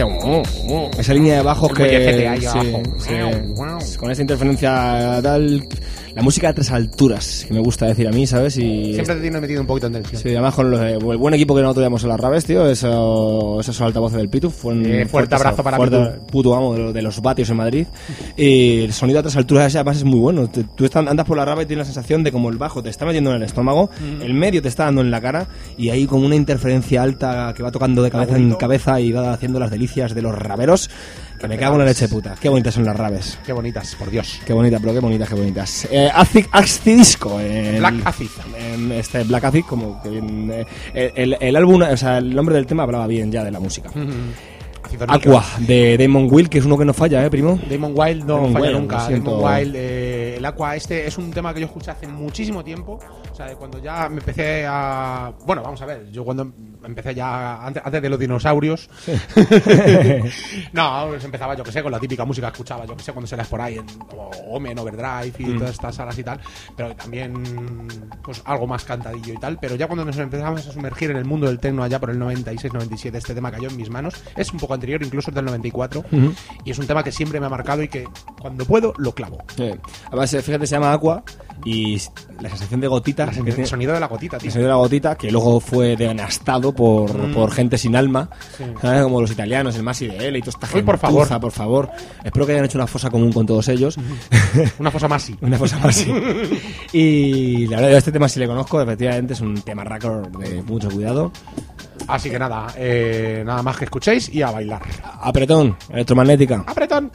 esa línea de bajos El que mollecete ahí sí, abajo. sí. Wow. Con esa interferencia tal, la música de tres alturas, que me gusta decir a mí, ¿sabes? Y Siempre te tiene metido un poquito en tensión. sí, además con el buen equipo que nosotros teníamos en las Raves, tío, esos altavoces del Pitu, Fuerte abrazo para Pitu. puto amo de los vatios en Madrid. Y el sonido a tres alturas ese además es muy bueno. Tú andas por la Rave y tienes la sensación de como el bajo te está metiendo en el estómago, el medio te está dando en la cara y hay como una interferencia alta que va tocando de cabeza en cabeza y va haciendo las delicias de los raveros. Que me cago en la leche puta. Qué bonitas son las Raves. Qué bonitas, por Dios. Qué bonita, pero qué bonitas, qué bonitas. Acid Disco. Black Acid. Black Acid, como que el álbum, o sea, el nombre del tema hablaba bien ya de la música. Aqua, de Damon Wild, que es uno que no falla, primo. Damon Wild no Damon falla Wild, nunca. lo siento. Damon Wild, el Aqua este es un tema que yo escuché hace muchísimo tiempo. O sea, de cuando ya me empecé a... Bueno, vamos a ver, yo cuando empecé ya, antes de los dinosaurios... No, pues empezaba, yo que sé, con la típica música que escuchaba, yo que sé, cuando salías por ahí en Omen, Overdrive y todas estas salas y tal. Pero también, pues algo más cantadillo y tal. Pero ya cuando nos empezamos a sumergir en el mundo del techno allá por el 96-97, este tema cayó en mis manos. Es un poco anterior, incluso es del 94. Y es un tema que siempre me ha marcado y que cuando puedo lo clavo. Sí. Además, fíjate, se llama Aqua y la sensación de gotita. El sonido de la gotita, tío. El sonido de la gotita, que luego fue denastado por gente sin alma, Sí. ¿sabes? Como los italianos, el Masi de L y toda esta Uy, gente. por favor. Por favor. Espero que hayan hecho una fosa común con todos ellos. Una fosa más sí. Una fosa Masi. Y la verdad, yo este tema sí le conozco, efectivamente es un tema record de mucho cuidado. Así que nada, nada más que escuchéis y a bailar. Apretón, electromagnética. ¡Apretón!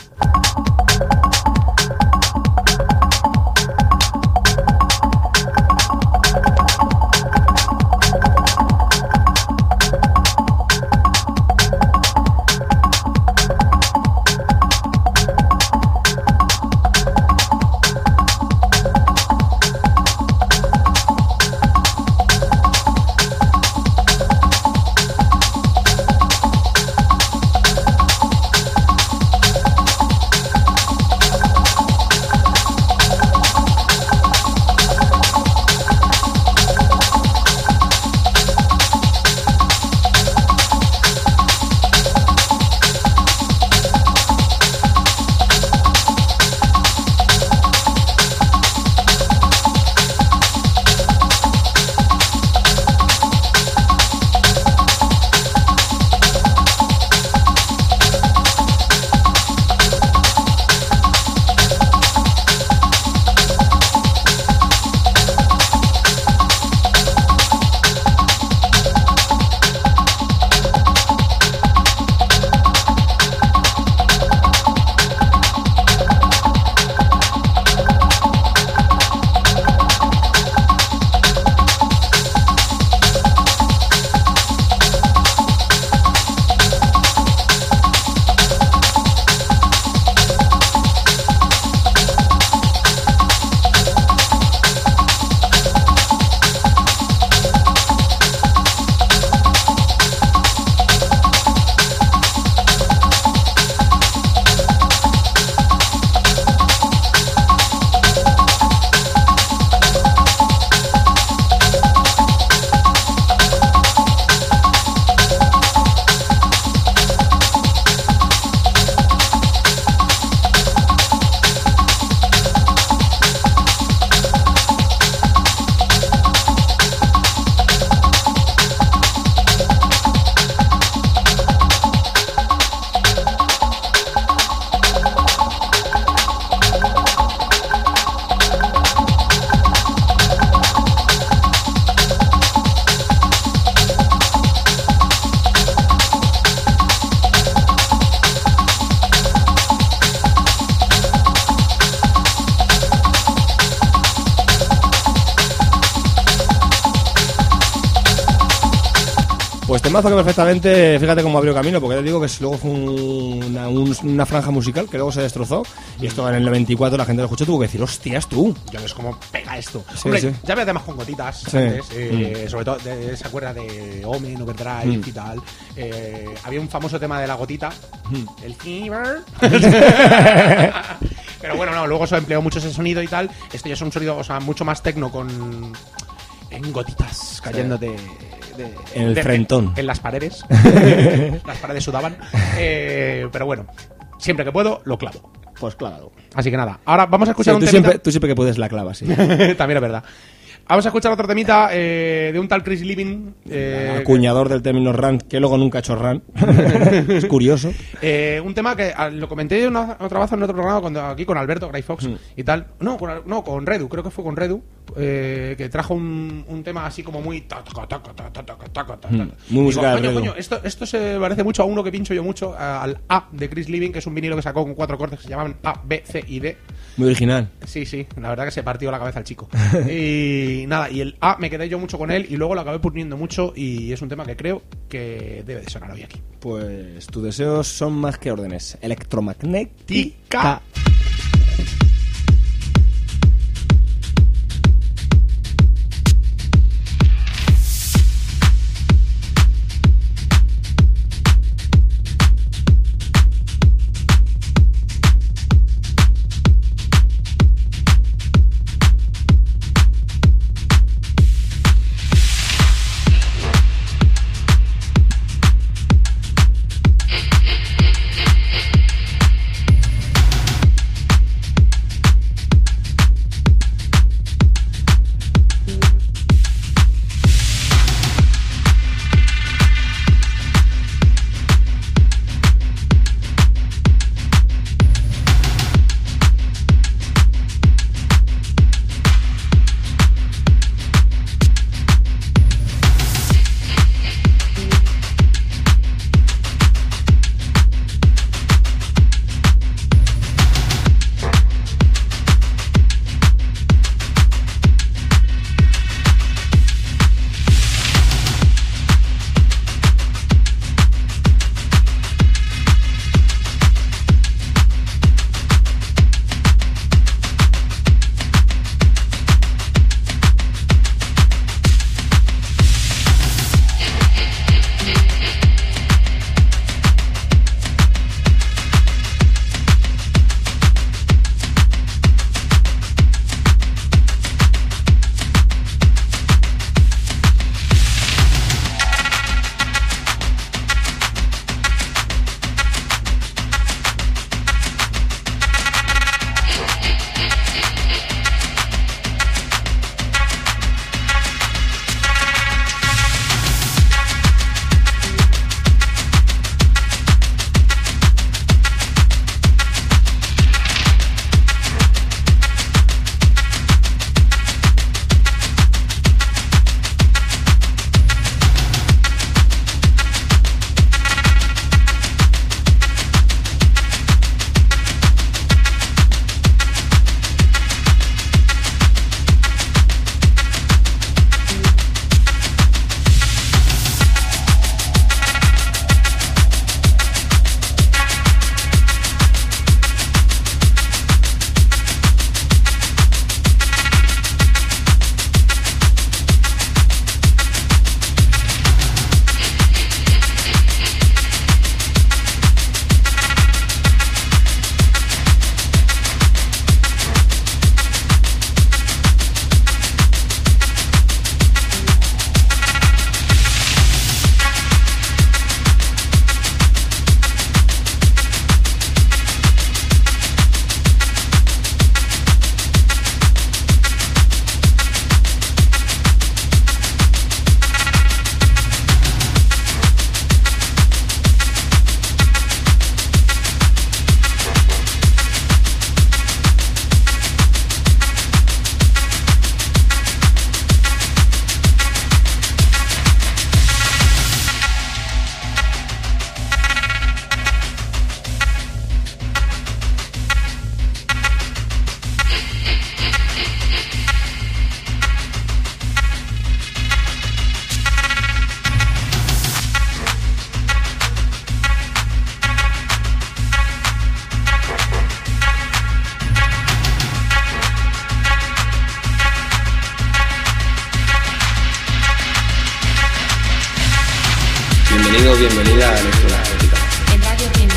Pues temazo que perfectamente, fíjate cómo abrió camino, porque te digo que luego fue una franja musical que luego se destrozó. Y esto en el 94 la gente lo escuchó, tuvo que decir, hostias tú. Ya ves cómo pega esto. Sí, Hombre, sí. ya había temas con gotitas antes, sobre todo se acuerda de Omen, Overdrive y tal. Había un famoso tema de la gotita, el Fever. Pero bueno, no, luego se empleó mucho ese sonido y tal. Esto ya es un sonido, o sea, mucho más tecno en gotitas cayéndote en el frentón. En las paredes. Las paredes sudaban. Pero bueno, siempre que puedo, lo clavo. Pues clávalo. Así que nada, ahora vamos a escuchar un tú temita. siempre que puedes la clavas, sí. También es verdad. Vamos a escuchar otro temita de un tal Chris Living. Acuñador del término run, que luego nunca ha hecho run. Es curioso. Un tema que lo comenté otra vez en otro programa aquí con Alberto Gray Fox y tal. No, con Redu, creo que fue con Redu. Que trajo un tema así como muy muy musical. Coño, esto se parece mucho a uno que pincho yo mucho, al A de Chris Living, que es un vinilo que sacó con 4 cortes que se llamaban A, B, C y D. Muy original. Sí, la verdad que se partió la cabeza al chico. Y nada, y el A me quedé yo mucho con él y luego lo acabé poniendo mucho y es un tema que creo que debe de sonar hoy aquí. Pues tus deseos son más que órdenes. Electromagnética. Bienvenido, bienvenida a Electromagnética. En Radio Ritmo.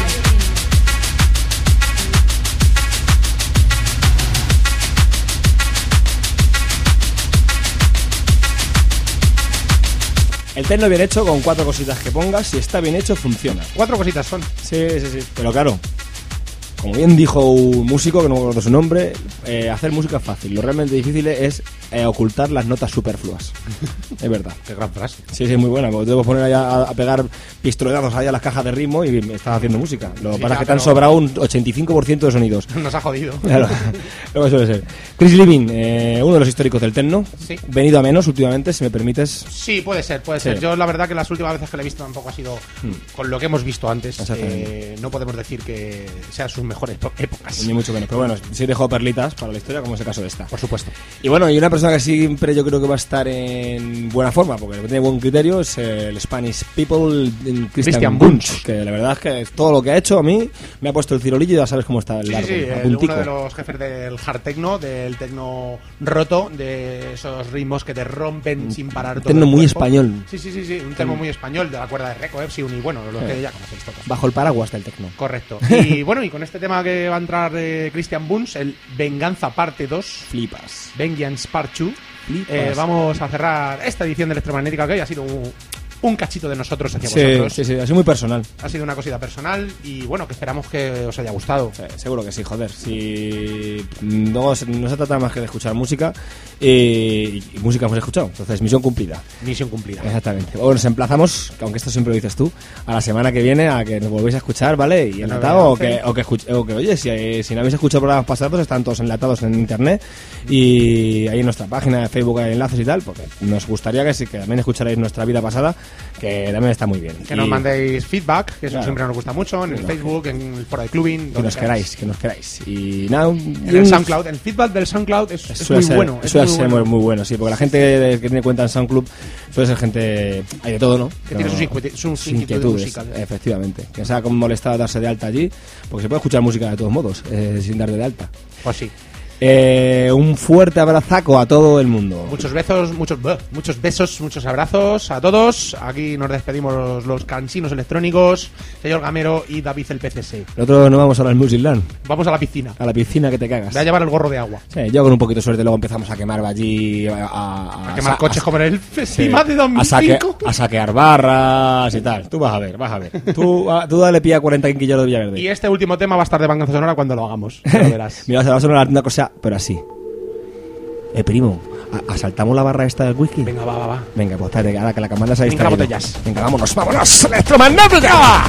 El techno bien hecho, con 4 cositas que pongas, si está bien hecho, funciona. 4 cositas son. Sí. Pero claro, como bien dijo un músico, que no me acuerdo su nombre, hacer música es fácil. Lo realmente difícil es ocultar las notas superfluas. Es verdad. Qué gran frase. Sí, muy buena, porque te puedes poner ahí a pegar pistoletazos ahí a las cajas de ritmo y estás haciendo música. Lo que pasa es que te han sobrado un 85% de sonidos. Nos ha jodido. Claro, lo que suele ser. Chris Living, uno de los históricos del techno. Sí. Venido a menos últimamente, si me permites. Sí, puede ser. Yo la verdad que las últimas veces que le he visto tampoco ha sido con lo que hemos visto antes. No podemos decir que sean sus mejores épocas. Ni mucho menos, pero bueno, sí dejó perlitas para la historia, como es el caso de esta. Por supuesto. Y bueno, y una persona que siempre yo creo que va a estar en buena forma, porque tiene buen criterio, es el Spanish People, Christian Bunch, que la verdad es que todo lo que ha hecho a mí me ha puesto el cirolillo y ya sabes cómo está el largo. Sí, uno de los jefes del hard techno, del techno roto, de esos ritmos que te rompen sin parar todo. Techno el muy cuerpo. español. Sí, un techno muy español, de la cuerda de Reco, Epsilon y bueno, lo que ya conocéis todos. Bajo el paraguas del techno. Correcto. Y bueno, y con este tema que va a entrar Christian Bunch, el Venganza parte 2. Flipas. Vengeance Part 2. Flipas. Vamos a cerrar esta edición de Electromagnética, que hoy ha sido un cachito de nosotros hacia vosotros. Sí, ha sido muy personal. Ha sido una cosita personal y bueno, que esperamos que os haya gustado. Sí, seguro que sí, joder. Si no se trata más que de escuchar música y música hemos escuchado. Entonces, misión cumplida. Misión cumplida. Exactamente. Bueno, nos emplazamos, aunque esto siempre lo dices tú, a la semana que viene a que nos volvéis a escuchar, ¿vale? Y enlatado, o que oye, si no habéis escuchado programas pasados, están todos enlatados en internet y ahí en nuestra página de Facebook hay enlaces y tal, porque nos gustaría que también escucharais nuestra vida pasada, que también está muy bien. Que nos mandéis feedback, que eso siempre nos gusta mucho, en el Facebook, en el foro de clubbing, que nos queráis. Y nada, en el SoundCloud, el feedback del SoundCloud es muy bueno. Suele ser muy bueno, sí, porque la gente que tiene cuenta en SoundCloud suele ser gente, hay de todo, ¿no? Que tiene sus inquietudes musicales. Efectivamente, que se ha molestado darse de alta allí, porque se puede escuchar música de todos modos, sin dar de alta. Pues sí. Un fuerte abrazaco a todo el mundo. Muchos besos, muchos abrazos a todos. Aquí nos despedimos los cansinos electrónicos, señor Gamero y David el PCS. Nosotros no vamos ahora al Musicland. Vamos a la piscina. A la piscina que te cagas. Voy a llevar el gorro de agua. Sí, yo con un poquito de suerte luego empezamos a quemar allí. A quemar coches como en el festival de 2005. A saquear barras y tal. Tú vas a ver. Tú dale pie a 40 quinquillos de Villaverde. Y este último tema va a estar de Venganza Sonora cuando lo hagamos. Ya lo verás. Mira, se va a sonar una cosa, pero así. Primo, ¿asaltamos la barra esta del whisky? Venga, va. Venga, pues espérate, ahora que la cámara se ha distraído. botellas. Venga, vámonos, Electromagnética.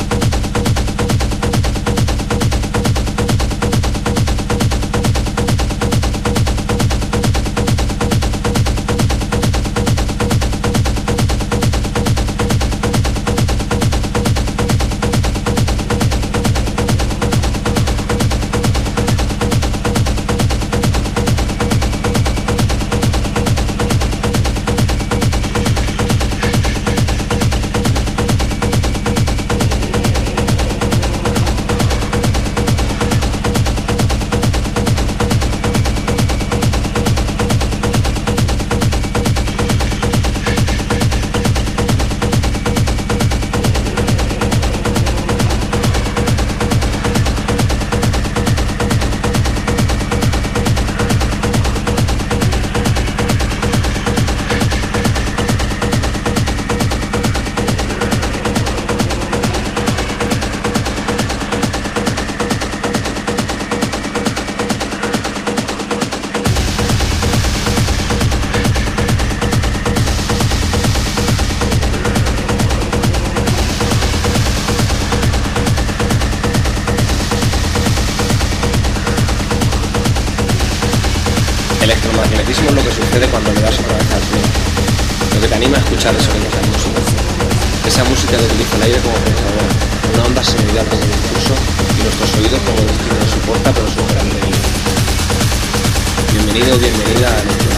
Electromagnetismo es lo que sucede cuando le das otra vez al play. Lo que te anima a escuchar eso que es la música. Esa música que utiliza el aire como portadora, una onda senoidal como discurso y nuestros oídos como destino de su puerta pero su gran medida. Bienvenido, bienvenida a nuestro